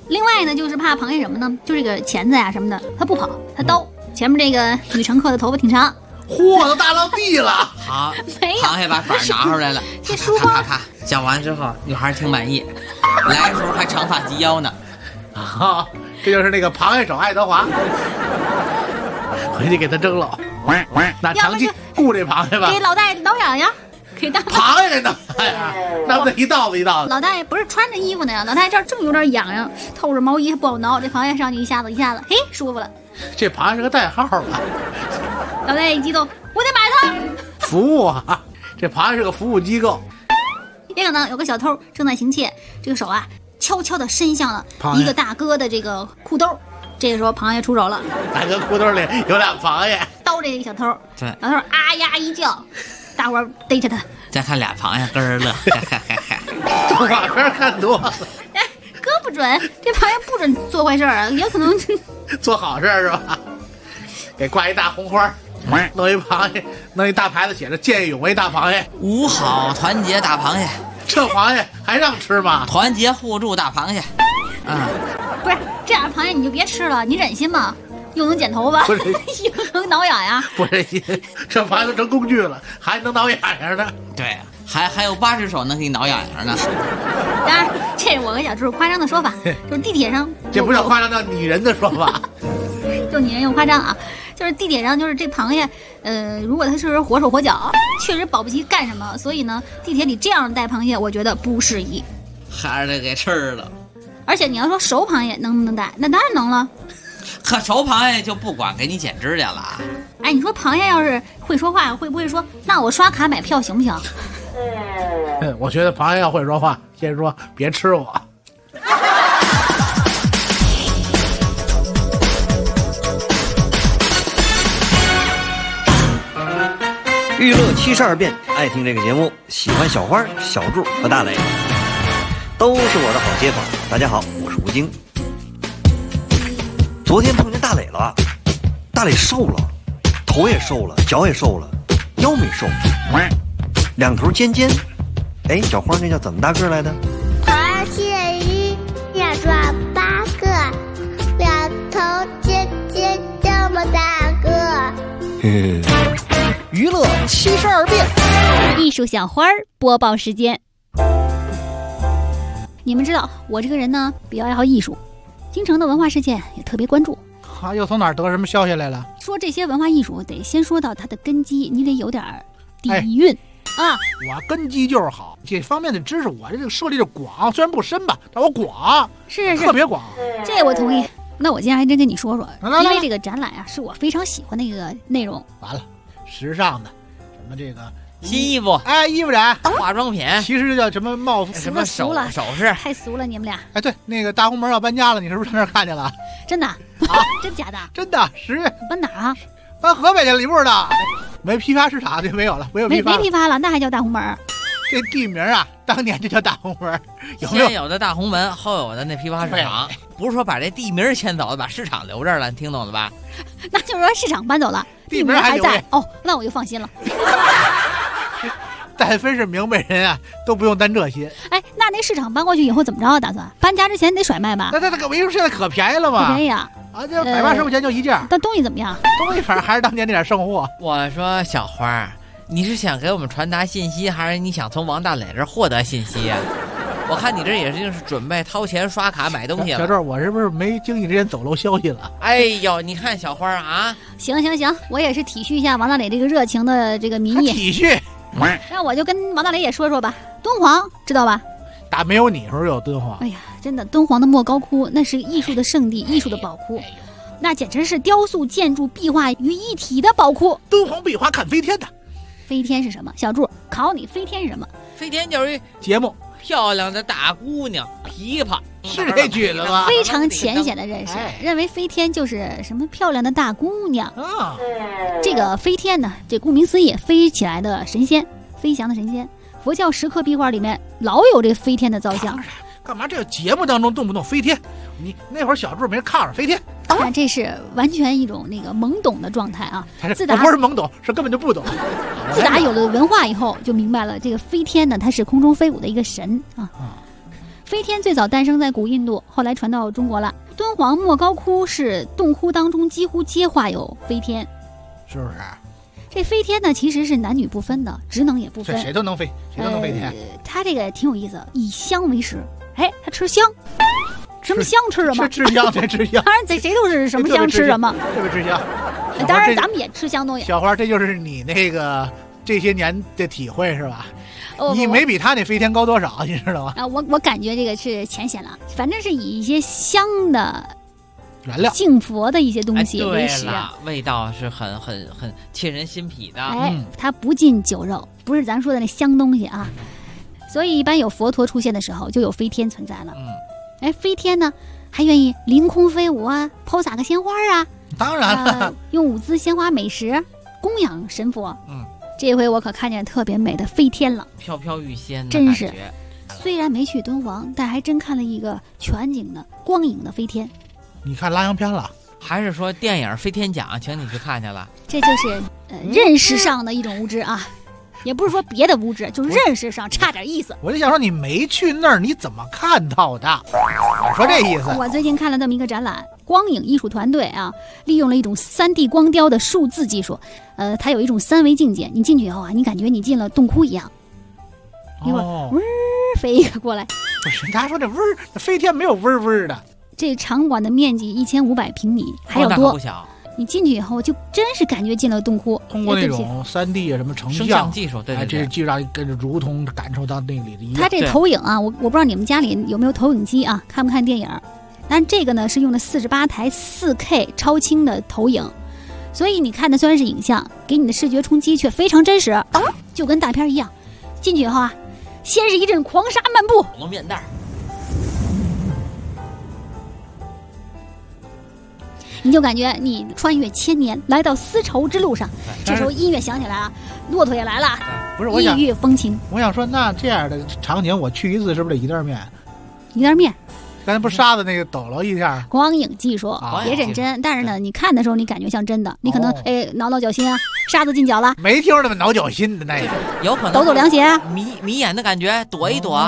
另外呢，就是怕螃蟹什么呢？就这个钳子呀什么的，它不跑，它刀。前面这个女乘客的头发挺长， 嚯，都大到地了。 好， 没有， 螃蟹把板拿出来了， 这书包啪，讲完之后，女孩挺满意，来的时候还长发及腰呢。 啊，这就是那个螃蟹手爱德华，回去给他蒸了。那长期雇这螃蟹吧， 给老大爷挠痒痒。可以当螃蟹给挠痒痒，那不得一道子一道子。 老大爷不是穿着衣服呢呀，老大爷这儿正有点痒痒，透着毛衣还不好挠，这螃蟹上去一下子，嘿，舒服了。 这螃蟹是个代号吧？ 老大爷一激动，我得买它。 服务啊，这螃蟹是个服务机构。 别可能有个小偷正在行窃，这个手啊悄悄地伸向了一个大哥的这个裤兜。这个时候螃蟹出手了， 大哥裤兜里有俩螃蟹， 叨这个小偷。 对， 老头啊呀一叫，大伙儿逮着他。 再看俩螃蟹咯儿乐， 动画片看多了。 哎，哥不准，这螃蟹不准做坏事啊，有可能做好事是吧？给挂一大红花，弄一螃蟹，弄一大牌子写着见义勇为大螃蟹， 五好团结大螃蟹。 这螃蟹还让吃吗？ 团结互助大螃蟹。 不是这样螃蟹你就别吃了，你忍心吗？又能剪头发，又能挠痒痒。 不忍心，这螃蟹都成工具了，还能挠痒痒呢。 对，还有8只手能给你挠痒痒呢。 当然，这是我和小猪夸张的说法，就是地铁上这不叫夸张，叫拟人的说法。 就拟人又夸张啊，就是地铁上就是这螃蟹，如果它是活手活脚，确实保不齐干什么，所以呢，地铁里这样带螃蟹，我觉得不适宜， 还是得给吃了。 而且你要说熟螃蟹能不能带，那当然能了。 可熟螃蟹就不管给你剪指甲了。 哎，你说螃蟹要是会说话，会不会说那我刷卡买票行不行？ 我觉得螃蟹要会说话，先说别吃我。 娱乐72变，爱听这个节目，喜欢小花、小柱和大磊，都是我的好街坊。大家好，我是吴京。昨天碰见大磊了，大磊瘦了，头也瘦了，脚也瘦了，腰没瘦，两头尖尖。哎，小花那叫怎么大个来的螃蟹一要抓8个，两头尖尖这么大个。 嘿嘿，娱乐72变， 艺术小花播报时间。你们知道我这个人呢比较爱好艺术，京城的文化事件也特别关注。 又从哪儿得什么消息来了？ 说这些文化艺术得先说到它的根基，你得有点底蕴啊。 我根基就是好，这方面的知识我这个涉猎的广，虽然不深吧，但我广， 是特别广。 这我同意。那我今天还真跟你说说， 来因为这个展览啊是我非常喜欢的一个内容。 完了，时尚的什么这个新衣服， 哎，衣服展、 化妆品， 其实叫什么帽服、 什么首饰， 太俗了你们俩。 哎，对，那个大红门要搬家了，你是不是上那儿看见了？ 真的啊？真假的？ 真的，10月搬哪儿啊？ 搬河北去了，你不知道？没批发市场就没有了，没有批发， 没批发了，那还叫大红门？ 这地名啊，当年就叫大红门，有没有？ 先有的大红门，后有的那批发市场，不是说把这地名迁走了，把市场留这儿了，你听懂了吧？ 那就是说市场搬走了，地名还在。哦，那我就放心了。 但凡是明白人啊，都不用担这些。 哎，那市场搬过去以后怎么着？打算搬家之前得甩卖吧？ 那个维修现在可便宜了嘛？ 可便宜啊！ 啊，这180块钱就一件。 但东西怎么样？ 东西反正还是当年那点剩货。 我说小花，你是想给我们传达信息，还是你想从王大磊这儿获得信息啊？我看你这也是准备掏钱刷卡买东西了。 小周，我是不是没经意之间走漏消息了？ 哎呦，你看小花啊！ 行，我也是体恤一下王大磊这个热情的这个民意。 体恤。 那我就跟王大磊也说说吧。敦煌知道吧？ 打没有你时候有敦煌。 哎呀，真的，敦煌的莫高窟那是艺术的圣地，艺术的宝库，那简直是雕塑、建筑、壁画于一体的宝库。 敦煌壁画看飞天的。 飞天是什么？小柱考你，飞天是什么？ 飞天就是节目。 漂亮的大姑娘，琵琶是这句子吗？ 非常浅显的认识，认为飞天就是什么漂亮的大姑娘啊。这个飞天呢，这顾名思义，飞起来的神仙，飞翔的神仙。佛教石刻壁画里面老有这飞天的造像。 干嘛这个节目当中动不动飞天？你那会儿小柱没人看着飞天。 当然，这是完全一种那个懵懂的状态啊。自打不是懵懂，是根本就不懂。 自打有了文化以后，就明白了这个飞天呢，它是空中飞舞的一个神啊。 飞天最早诞生在古印度，后来传到中国了。敦煌莫高窟是洞窟当中几乎皆画有飞天， 是不是？ 这飞天呢，其实是男女不分的，职能也不分， 谁都能飞，谁都能飞天。 他这个挺有意思，以香为食。哎，他吃香，什么香吃什么？ 吃香，对，吃香。 当然，谁都是什么香吃什么， 特别吃香。 当然，咱们也吃香东西。 小花，这就是你那个这些年的体会是吧？你没比他那飞天高多少，你知道吗？ 啊，我感觉这个是浅显了，反正是以一些香的原料、 敬佛的一些东西为食， 味道是很沁人心脾的。 哎，它不进酒肉，不是咱说的那香东西啊。所以一般有佛陀出现的时候，就有飞天存在了。哎，飞天呢还愿意凌空飞舞啊，抛洒个鲜花啊， 当然了， 用舞姿鲜花美食供养神佛。这回我可看见特别美的飞天了， 飘飘欲仙的真是。虽然没去敦煌，但还真看了一个全景的光影的飞天。 你看拉洋片了， 还是说电影《飞天奖》请你去看去了？ 这就是认识上的一种无知啊，也不是说别的无知，就是认识上差点意思。 我就想说，你没去那儿，你怎么看到的？我说这意思。 我最近看了这么一个展览，光影艺术团队啊，利用了一种3D 光雕的数字技术。它有一种3维境界，你进去以后啊，你感觉你进了洞窟一样。一会儿飞一个过来。 不是，大家说这飞天没有的。 这场馆的面积1500平米，还有多。你进去以后，就真是感觉进了洞窟。 通过那种3D 啊什么成像技术，对， 这就让你跟着如同感受到那里的一样。 它这投影啊，我不知道你们家里有没有投影机啊，看不看电影？但这个呢是用了48台4K 超清的投影，所以你看的虽然是影像，给你的视觉冲击却非常真实，就跟大片一样。进去以后啊，先是一阵狂沙漫步， 龙面蛋， 你就感觉你穿越千年，来到丝绸之路上。这时候音乐响起来了，骆驼也来了， 不是异域风情。 我想说，那这样的场景我去一次是不是得一袋面？ 一袋面。 刚才不沙子那个抖了一下， 光影技术别认真，但是呢，你看的时候你感觉像真的，你可能挠脚心啊，沙子进脚了， 没听那么挠脚心的那个， 有可能抖凉鞋， 迷眼的感觉，躲一躲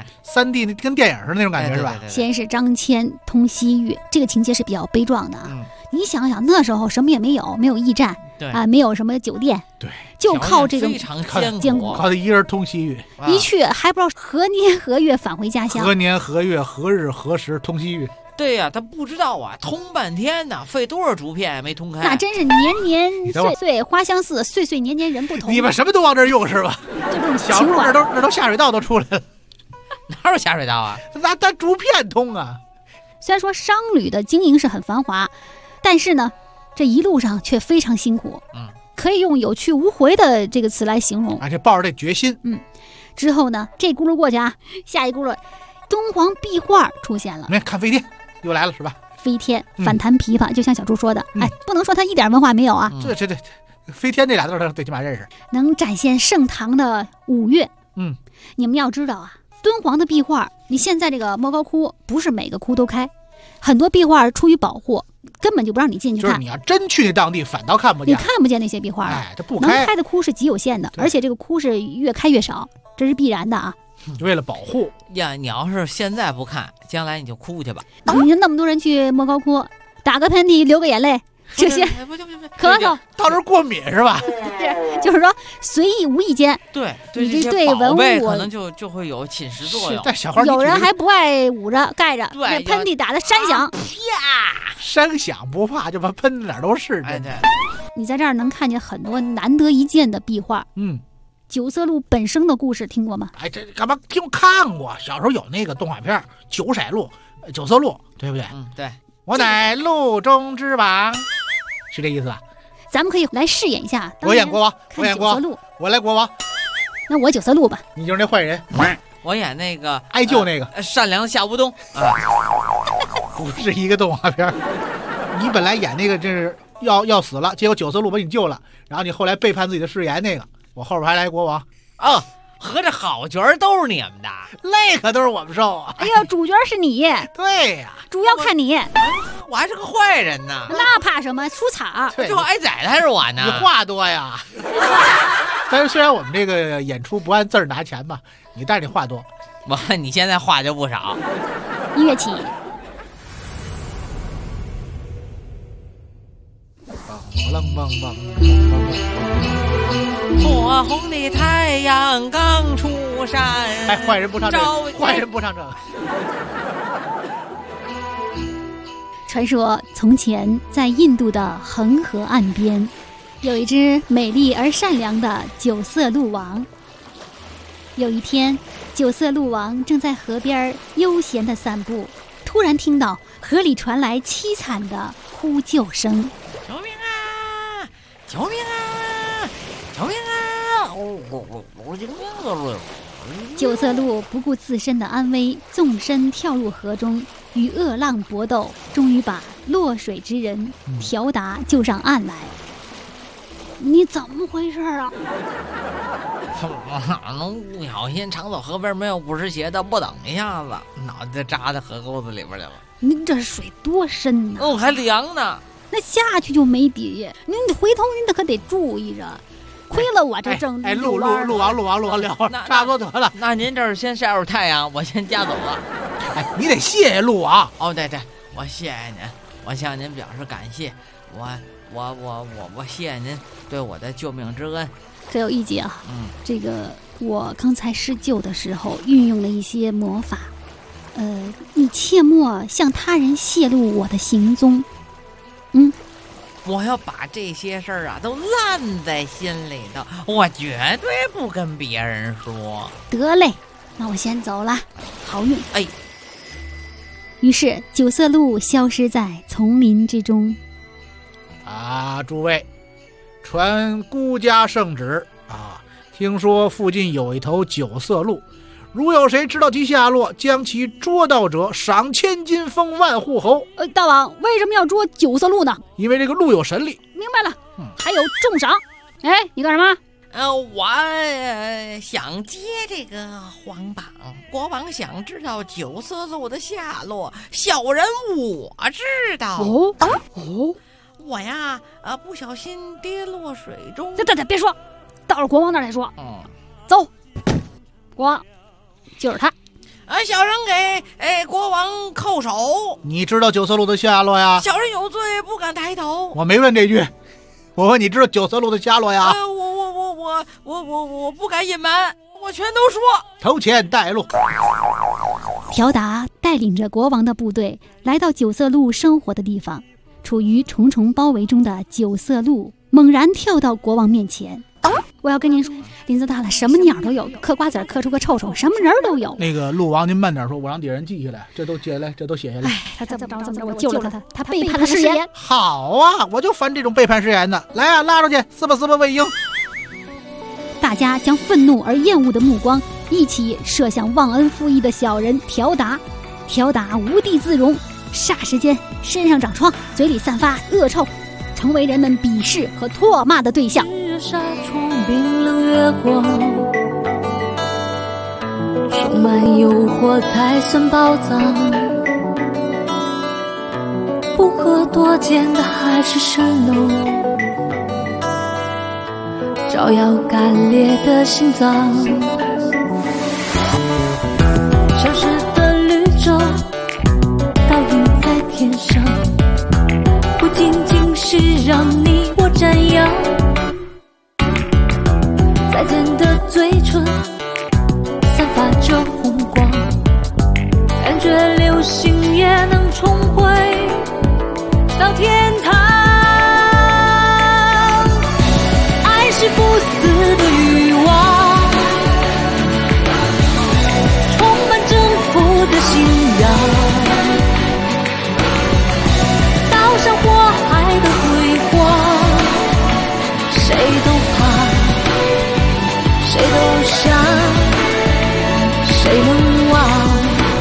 ，3D 跟电影似的那种感觉是吧？ 先是张骞通西域，这个情节是比较悲壮的啊。你想想那时候什么也没有，没有驿站啊，没有什么酒店， 对， 就靠这种艰苦， 靠他一人通西域， 一去还不知道何年何月返回家乡， 何年何月何日何时通西域？ 对呀，他不知道啊，通半天呢，费多少竹片没通开， 那真是年年岁岁花相似，岁岁年年人不同。 你们什么都往这儿用是吧？ 就这种小时候这都下水道都出来了， 哪有下水道啊？ 咱竹片通啊。 虽然说商旅的经营是很繁华，但是呢，这一路上却非常辛苦。可以用有去无回的这个词来形容。 这抱着这决心。 之后呢，这轱辘过去啊，下一轱辘，敦煌壁画出现了。 没看飞天又来了是吧？ 飞天反弹琵琶，就像小猪说的，不能说他一点文化没有啊。 这飞天这俩字他最起码认识。 能展现盛唐的五岳。你们要知道啊，敦煌的壁画，你现在这个莫高窟不是每个窟都开，很多壁画出于保护，根本就不让你进去看。 就是你要真去那当地，反倒看不见。 你看不见那些壁画了。 这不开， 能开的窟是极有限的，而且这个窟是越开越少，这是必然的啊。 为了保护呀，你要是现在不看，将来你就哭去吧。 你那么多人去莫高窟，打个喷嚏，流个眼泪，这些咳嗽， 到这过敏是吧？ 就是说随意无意间，你这对文物可能就会有侵蚀作用。 但小孩有人还不爱捂着盖着，那喷嚏打的山响， 山响不怕，就把喷的哪儿都是。 你在这儿能看见很多难得一见的壁画。九色鹿本生的故事听过吗？ 这干嘛看过？小时候有那个动画片《九色鹿》，对不对？ 对。 我乃鹿中之王，是这意思吧？ 咱们可以来饰演一下。 我演国王， 看九色鹿， 我来国王。 那我九色鹿吧。 你就是那坏人。 我演那个挨救那个善良夏无冬啊， 不是一个动画片。你本来演那个这是要死了，结果九色鹿把你救了，然后你后来背叛自己的誓言那个。我后边还来国王合着好角儿都是你们的， 累可都是我们受啊！ 哎呀，主角是你， 对呀， 主要看你， 我还是个坏人呢， 那怕什么？出草， 最后挨宰的还是我呢， 你话多呀。 但是虽然我们这个演出不按字儿拿钱吧，但是你话多。 你现在话就不少。 音乐起。 火红的太阳刚出山。 哎，坏人不唱这个，坏人不唱这个。 传说从前在印度的恒河岸边，有一只美丽而善良的九色鹿王。有一天，九色鹿王正在河边悠闲地散步，突然听到河里传来凄惨的呼救声：“ 救命啊！救命啊！救命啊！我救命啊！” 九色鹿不顾自身的安危，纵身跳入河中，与恶浪搏斗，终于把落水之人条达救上岸来。你怎么回事啊？ 哪能不小心常走河边没有不湿鞋的，不等一下子脑袋扎在河沟子里边去了。 你这水多深呢？ 还凉呢。 那下去就没底，你回头你可得注意着。亏了我这正鹿王聊，差不多得了。 那您这儿先晒会儿太阳，我先家走了。 你得谢谢鹿王。 对，我谢谢您，我向您表示感谢。我谢谢您对我的救命之恩。 可有一节啊，这个我刚才施救的时候运用了一些魔法，你切莫向他人泄露我的行踪。 我要把这些事儿都烂在心里头，我绝对不跟别人说。 得嘞，那我先走了，好运。于是九色鹿消失在丛林之中。 诸位，传孤家圣旨啊！听说附近有一头九色鹿，如有谁知道其下落，将其捉到者，赏1000金，封万户侯。 大王为什么要捉九色鹿呢？ 因为这个鹿有神力。 明白了，还有重赏。你干什么？ 我想接这个皇榜。国王想知道九色鹿的下落，小人我知道。我呀，不小心跌落水中。 别说，到了国王那儿再说。走，国王，就是他。 小人给国王叩首。 你知道九色鹿的下落呀？ 小人有罪，不敢抬头。 我没问这句，我问你知道九色鹿的下落呀？ 我不敢隐瞒，我全都说。 头前带路。 条达带领着国王的部队来到九色鹿生活的地方。处于重重包围中的九色鹿猛然跳到国王面前。我要跟您说，林子大了，什么鸟都有，嗑瓜子嗑出个臭虫，什么人都有。 那个鹿王，您慢点说，我让底下人记下来，这都记下来，这都写下来。 他怎么着，我救了他，他背叛了誓言。 好啊，我就烦这种背叛誓言的。来啊，拉出去，撕吧喂鹰。 大家将愤怒而厌恶的目光一起射向忘恩负义的小人条达。条达无地自容，霎时间身上长疮，嘴里散发恶臭，成为人们鄙视和唾骂的对象。 纱窗冰冷月光，充满诱惑才算宝藏，不可多见的海市蜃楼，照耀干裂的心脏。消失的绿洲倒映在天上，不仅仅是让你我瞻仰，再见的嘴唇散发着红光，感觉流星也能重回到天堂。爱是不死的欲望，充满征服的信仰，刀山火海的辉煌，谁都怕，谁都想，谁能忘？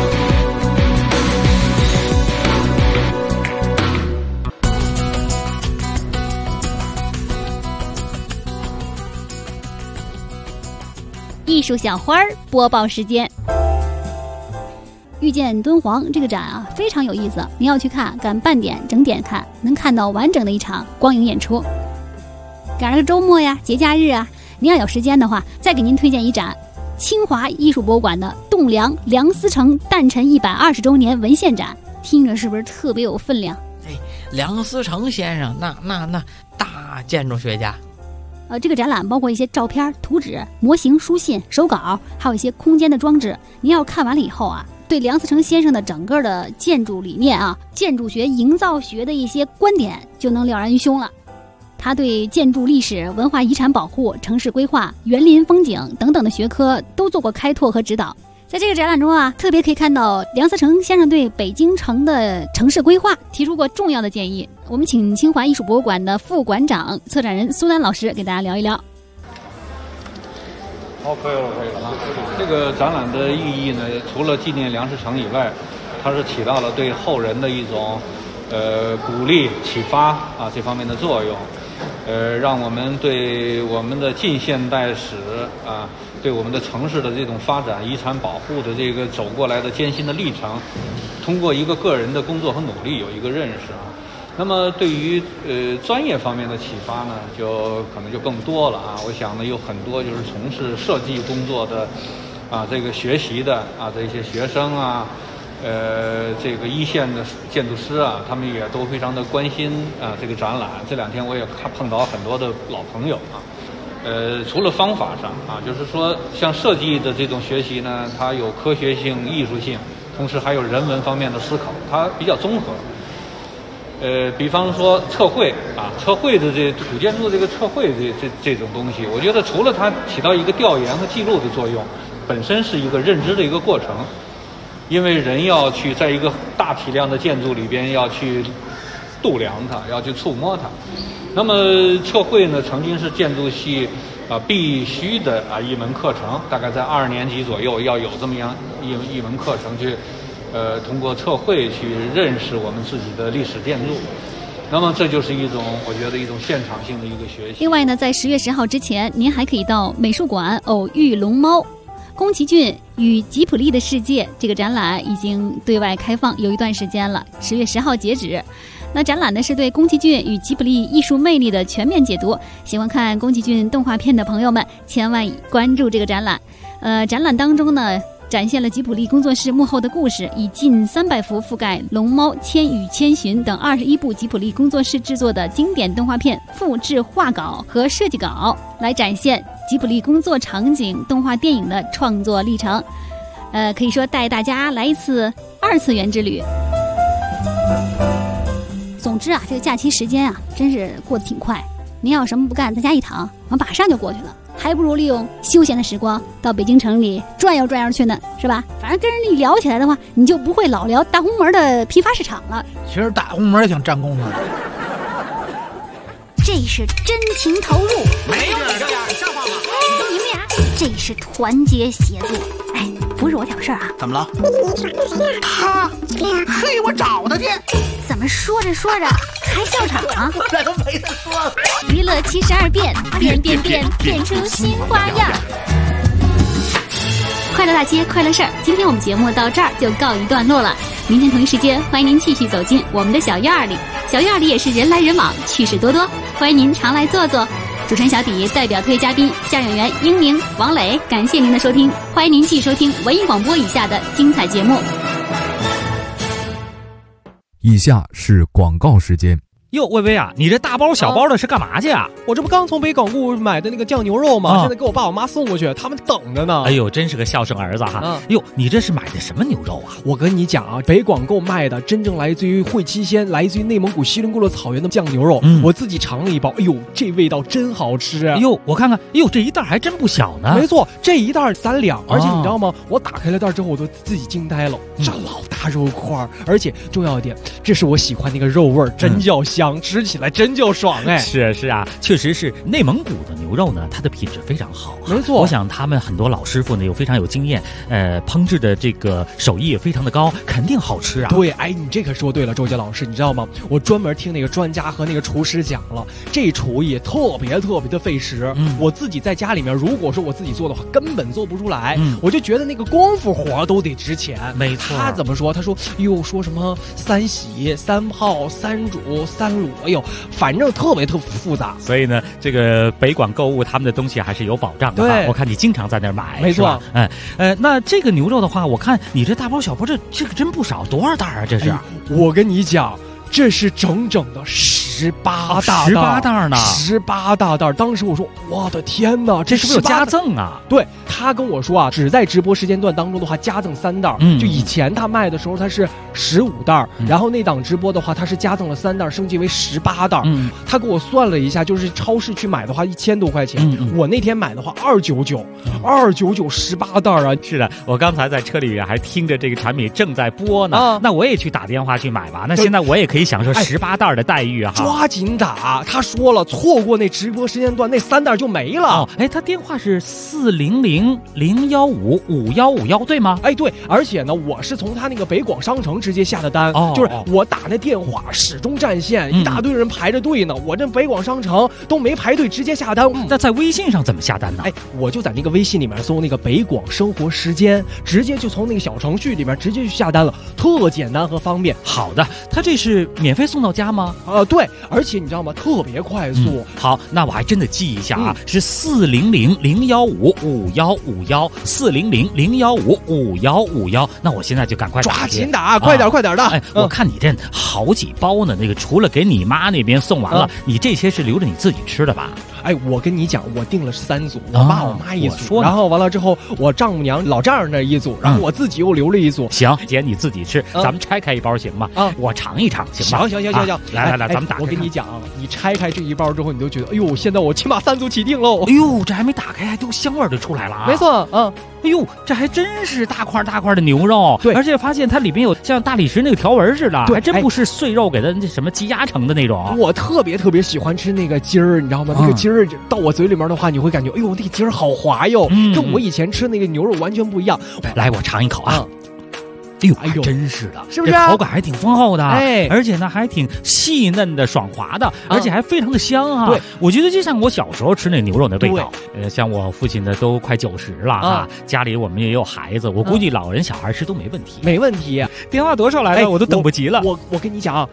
艺术小花播报时间。遇见敦煌这个展啊，非常有意思，您要去看，赶半点整点看，能看到完整的一场光影演出。赶上个周末呀，节假日啊， 您要有时间的话，再给您推荐一展清华艺术博物馆的栋梁梁思成诞辰120周年文献展，听着是不是特别有分量？ 梁思成先生，那大建筑学家。 这个展览包括一些照片、图纸、模型、书信、手稿，还有一些空间的装置。您要看完了以后啊，对梁思成先生的整个的建筑理念啊、建筑学、营造学的一些观点就能了然于胸了。他对建筑历史、文化遗产保护、城市规划、园林风景等等的学科都做过开拓和指导。在这个展览中啊，特别可以看到梁思成先生对北京城的城市规划提出过重要的建议。我们请清华艺术博物馆的副馆长、策展人苏丹老师给大家聊一聊。 可以了。这个展览的意义呢，除了纪念梁思成以外，它是起到了对后人的一种鼓励、启发啊这方面的作用。让我们对我们的近现代史啊，对我们的城市的这种发展、遗产保护的这个走过来的艰辛的历程，通过一个个人的工作和努力有一个认识啊。那么对于专业方面的启发呢，就可能就更多了啊。我想呢，有很多就是从事设计工作的啊，这个学习的啊这些学生啊。这个一线的建筑师啊，他们也都非常的关心啊这个展览。这2天我也碰到很多的老朋友啊。除了方法上啊，就是说像设计的这种学习呢，它有科学性、艺术性，同时还有人文方面的思考，它比较综合。比方说测绘啊，测绘的这古建筑这个测绘这种东西，我觉得除了它起到一个调研和记录的作用，本身是一个认知的一个过程。因为人要去在一个大体量的建筑里边要去度量它，要去触摸它。那么测绘呢，曾经是建筑系必须的一门课程，大概在2年级左右要有这么样一门课程去通过测绘去认识我们自己的历史建筑。那么这就是一种我觉得一种现场性的一个学习。 另外呢，在10月10号之前，您还可以到美术馆偶遇龙猫。宫崎骏与吉卜力的世界这个展览已经对外开放有一段时间了，10月10号截止。那展览呢是对宫崎骏与吉卜力艺术魅力的全面解读，喜欢看宫崎骏动画片的朋友们千万关注这个展览。展览当中呢展现了吉卜力工作室幕后的故事，以近300幅覆盖《龙猫》《千与千寻》等21部吉卜力工作室制作的经典动画片复制画稿和设计稿来展现吉卜力工作场景动画电影的创作历程。可以说带大家来一次2次元之旅。总之啊，这个假期时间啊真是过得挺快，您要什么不干，在家一躺，马上就过去了，还不如利用休闲的时光到北京城里转悠转悠去呢，是吧？反正跟人一聊起来的话，你就不会老聊大红门的批发市场了。 其实大红门也挺占功能的。 这是真情投入， 没有你这样，像话吗？ 你们俩这是团结协作。哎，不是我挑事儿啊。 怎么了？他，嘿，我找他去。 怎么说着说着还笑场啊？ 这都没得说了。 娱乐72变，变出新花样。快乐大街，快乐事儿。今天我们节目到这儿就告一段落了。明天同一时间，欢迎您继续走进我们的小院儿里。小院儿里也是人来人往，趣事多多，欢迎您常来坐坐。主持人小迪代表特约嘉宾相声演员英明、王磊，感谢您的收听，欢迎您继续收听文艺广播以下的精彩节目。 以下是广告时间。 哟，薇薇啊，你这大包小包的是干嘛去啊？ 我这不刚从北港固买的那个酱牛肉吗？现在给我爸我妈送过去，他们等着呢。 哎呦，真是个孝顺儿子哈！哟，你这是买的什么牛肉啊？ 我跟你讲啊，北广购卖的真正来自于会期鲜，来自于内蒙古锡林郭勒草原的酱牛肉，我自己尝了一包，哎呦，这味道真好吃！ 哎呦，我看看，哎呦，这一袋还真不小呢。 没错，这一袋3两，而且你知道吗？我打开了袋之后，我都自己惊呆了，这老大肉块，而且重要一点，这是我喜欢那个肉味，真叫香，吃起来真叫爽哎！ 是啊，确实是内蒙古的牛肉呢，它的品质非常好。 没错， 我想他们很多老师傅呢又非常有经验，烹制的这个手艺也非常的高，肯定好吃啊。 对，哎，你这可说对了，周杰老师，你知道吗？我专门听那个专家和那个厨师讲了，这厨艺特别的费时。我自己在家里面，如果说我自己做的话，根本做不出来。我就觉得那个功夫活都得值钱。 没错， 他怎么说？他说哟，说什么3洗3泡3煮3 甘露，哎呦，反正特别复杂。 所以呢，这个北广购物他们的东西还是有保障的。 对， 我看你经常在那儿买， 没错。 那这个牛肉的话，我看你这大包小包，这个真不少，多少袋啊？这是？ 我跟你讲，这是整整的18大袋呢 ，18大袋。当时我说，我的天哪， 这是不是有加赠啊？ 对，他跟我说啊，只在直播时间段当中的话，加赠3袋。就以前他卖的时候，他是15袋，然后那档直播的话，他是加赠了3袋，升级为18袋。他给我算了一下，就是超市去买的话，1000多块钱。我那天买的话，299，29918袋啊！ 是的，我刚才在车里还听着这个产品正在播呢。那我也去打电话去买吧。那现在我也可以享受18袋的待遇啊！ 抓紧打！他说了，错过那直播时间段，那3袋就没了。 他电话是400-015-5151，对吗？ 对，而且呢，我是从他那个北广商城直接下的单，就是我打那电话始终占线，一大堆人排着队呢。我这北广商城都没排队，直接下单。 那在微信上怎么下单呢？ 我就在那个微信里面搜那个北广生活时间，直接就从那个小程序里面直接去下单了，特简单和方便。 好的，他这是免费送到家吗？ 对，而且你知道吗？特别快速。 好，那我还真得记一下啊，是400-015-5151，400-015-5151。那我现在就赶快抓紧打，快点的。 我看你这好几包呢，那个除了给你妈那边送完了，你这些是留着你自己吃的吧？ 我跟你讲，我订了3组，我爸我妈一组，然后完了之后，我丈母娘老丈人那一组，然后我自己又留了一组。 行，姐你自己吃，咱们拆开一包行吗？我尝一尝，行吧？ 行， 来，咱们打开。 我跟你讲，你拆开这一包之后，你就觉得，哎呦，现在我起码3组起订喽。 哎呦，这还没打开，还都香味就出来了啊！ 没错， 哎呦，这还真是大块的牛肉， 对， 而且发现它里边有像大理石那个条纹似的， 对， 还真不是碎肉给它那什么积压成的那种。 我特别喜欢吃那个筋儿，你知道吗？那个筋儿到我嘴里面的话，你会感觉，哎呦，那个筋儿好滑哟，跟我以前吃那个牛肉完全不一样。 来，我尝一口啊。哎呦，真是的， 是不是？ 这口感还挺丰厚的，而且呢还挺细嫩的、爽滑的，而且还非常的香啊！ 对， 我觉得就像我小时候吃那牛肉的味道。像我父亲呢都快90了啊，家里我们也有孩子，我估计老人小孩吃都没问题。 没问题。 电话多少来了？我都等不及了。 我跟你讲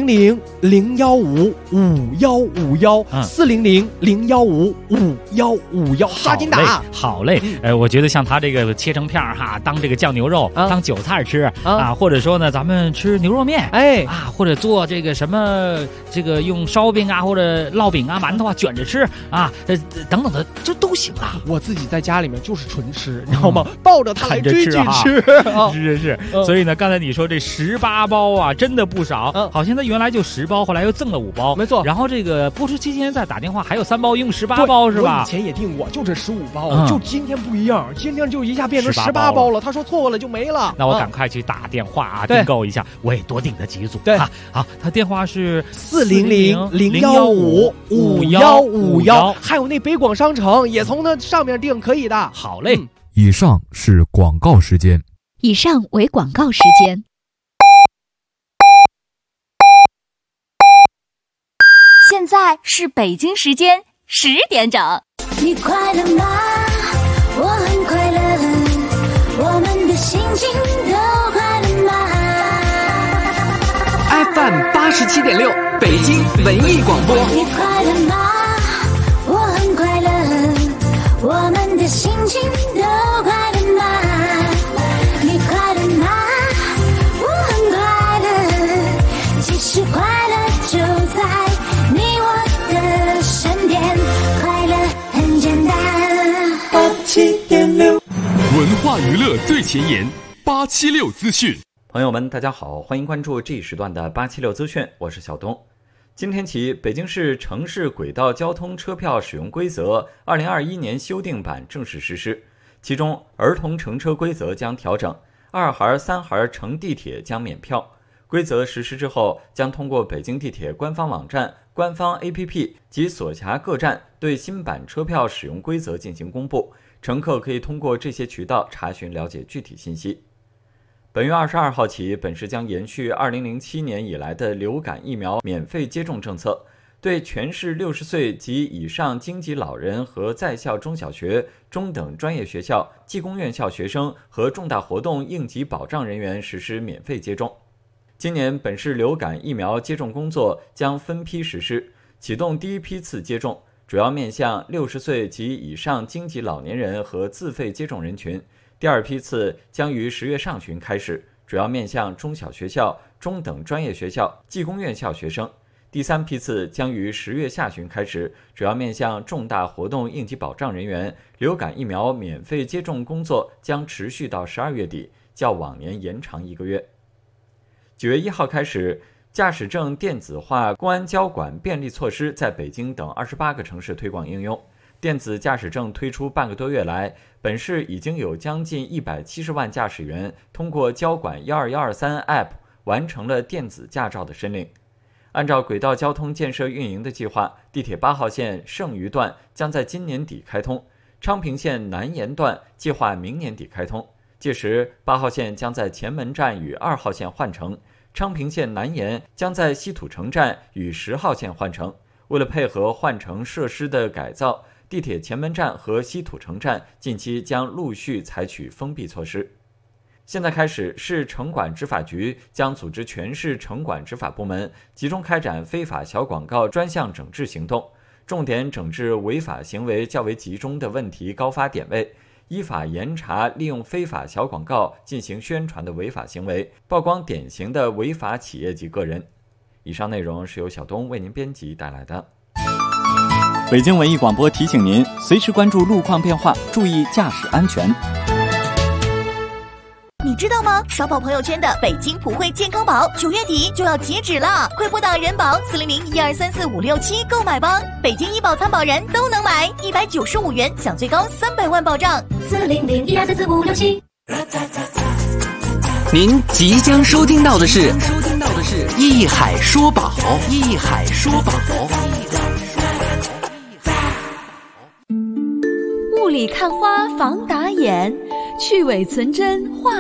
，400-015-5151，400-015-5151，抓紧打！ 好嘞，我觉得像他这个切成片当这个酱牛肉，当韭菜吃啊，或者说呢，咱们吃牛肉面，或者做这个什么这个用烧饼啊，或者烙饼啊、馒头啊卷着吃啊，等等的，这都行啊。 我自己在家里面就是纯吃，你知道吗？抱着它来追剧吃， 是。所以呢，刚才你说这18包啊，真的不少，好像他原来就10包，后来又赠了5包， 没错。 然后这个播出期间再打电话还有3包，一共18包是吧？ 我以前也订过，就这15包，就今天不一样，今天就一下变成18包了。他说错了就没了， 那我赶快去打电话啊，订购一下，我也多订了几组。 对， 好，他电话是 400-015-5151，还有那北广商城也从那上面订，可以的。 好嘞。 以上是广告时间。 以上为广告时间。 现在是北京时间10点整。 你快乐吗？我很快乐，我们的心情都快乐吗 ？FM 87.6，北京文艺广播。 你快乐吗？我很快乐，我们的心情都快乐吗？你快乐吗？我很快乐，其实快乐就在你我的身边，快乐很简单。 87.6，文化娱乐最前沿，876资讯。 朋友们，大家好，欢迎关注这一时段的876资讯，我是小东。今天起，北京市城市轨道交通车票使用规则2021年修订版正式实施，其中儿童乘车规则将调整，2孩、3孩乘地铁将免票。规则实施之后，将通过北京地铁官方网站、官方 APP 及所辖各站对新版车票使用规则进行公布，乘客可以通过这些渠道查询了解具体信息。本月22号起，本市将延续2007年以来的流感疫苗免费接种政策，对全市60岁及以上京籍老人和在校中小学、中等专业学校、技工院校学生和重大活动应急保障人员实施免费接种。 今年本市流感疫苗接种工作将分批实施，启动第一批次接种，主要面向60岁及以上经济老年人和自费接种人群。第二批次将于10月上旬开始，主要面向中小学校、中等专业学校、技工院校学生。第三批次将于10月下旬开始，主要面向重大活动应急保障人员。流感疫苗免费接种工作将持续到12月底，较往年延长1个月。9月1号开始，驾驶证电子化公安交管便利措施在北京等28个城市推广应用。电子驾驶证推出半个多月来，本市已经有将近170万驾驶员通过交管12123 App 完成了电子驾照的申领。按照轨道交通建设运营的计划，地铁8号线剩余段将在今年底开通，昌平线南延段计划明年底开通。届时8号线将在前门站与2号线换乘，昌平线南延将在西土城站与10号线换乘。为了配合换乘设施的改造，地铁前门站和西土城站近期将陆续采取封闭措施。现在开始，市城管执法局将组织全市城管执法部门集中开展非法小广告专项整治行动，重点整治违法行为较为集中的问题高发点位，依法严查利用非法小广告进行宣传的违法行为，曝光典型的违法企业及个人。以上内容是由小东为您编辑带来的。 北京文艺广播提醒您，随时关注路况变化，注意驾驶安全。 你知道吗？刷爆朋友圈的北京普惠健康宝9月底就要截止了，快拨打人保400-1234-567购买吧！北京医保参保人都能买，195元享最高300万保障。 400-1234-567。 您即将收听到的是艺海说宝，艺海说宝。 雾里看花防打眼，去伪存真画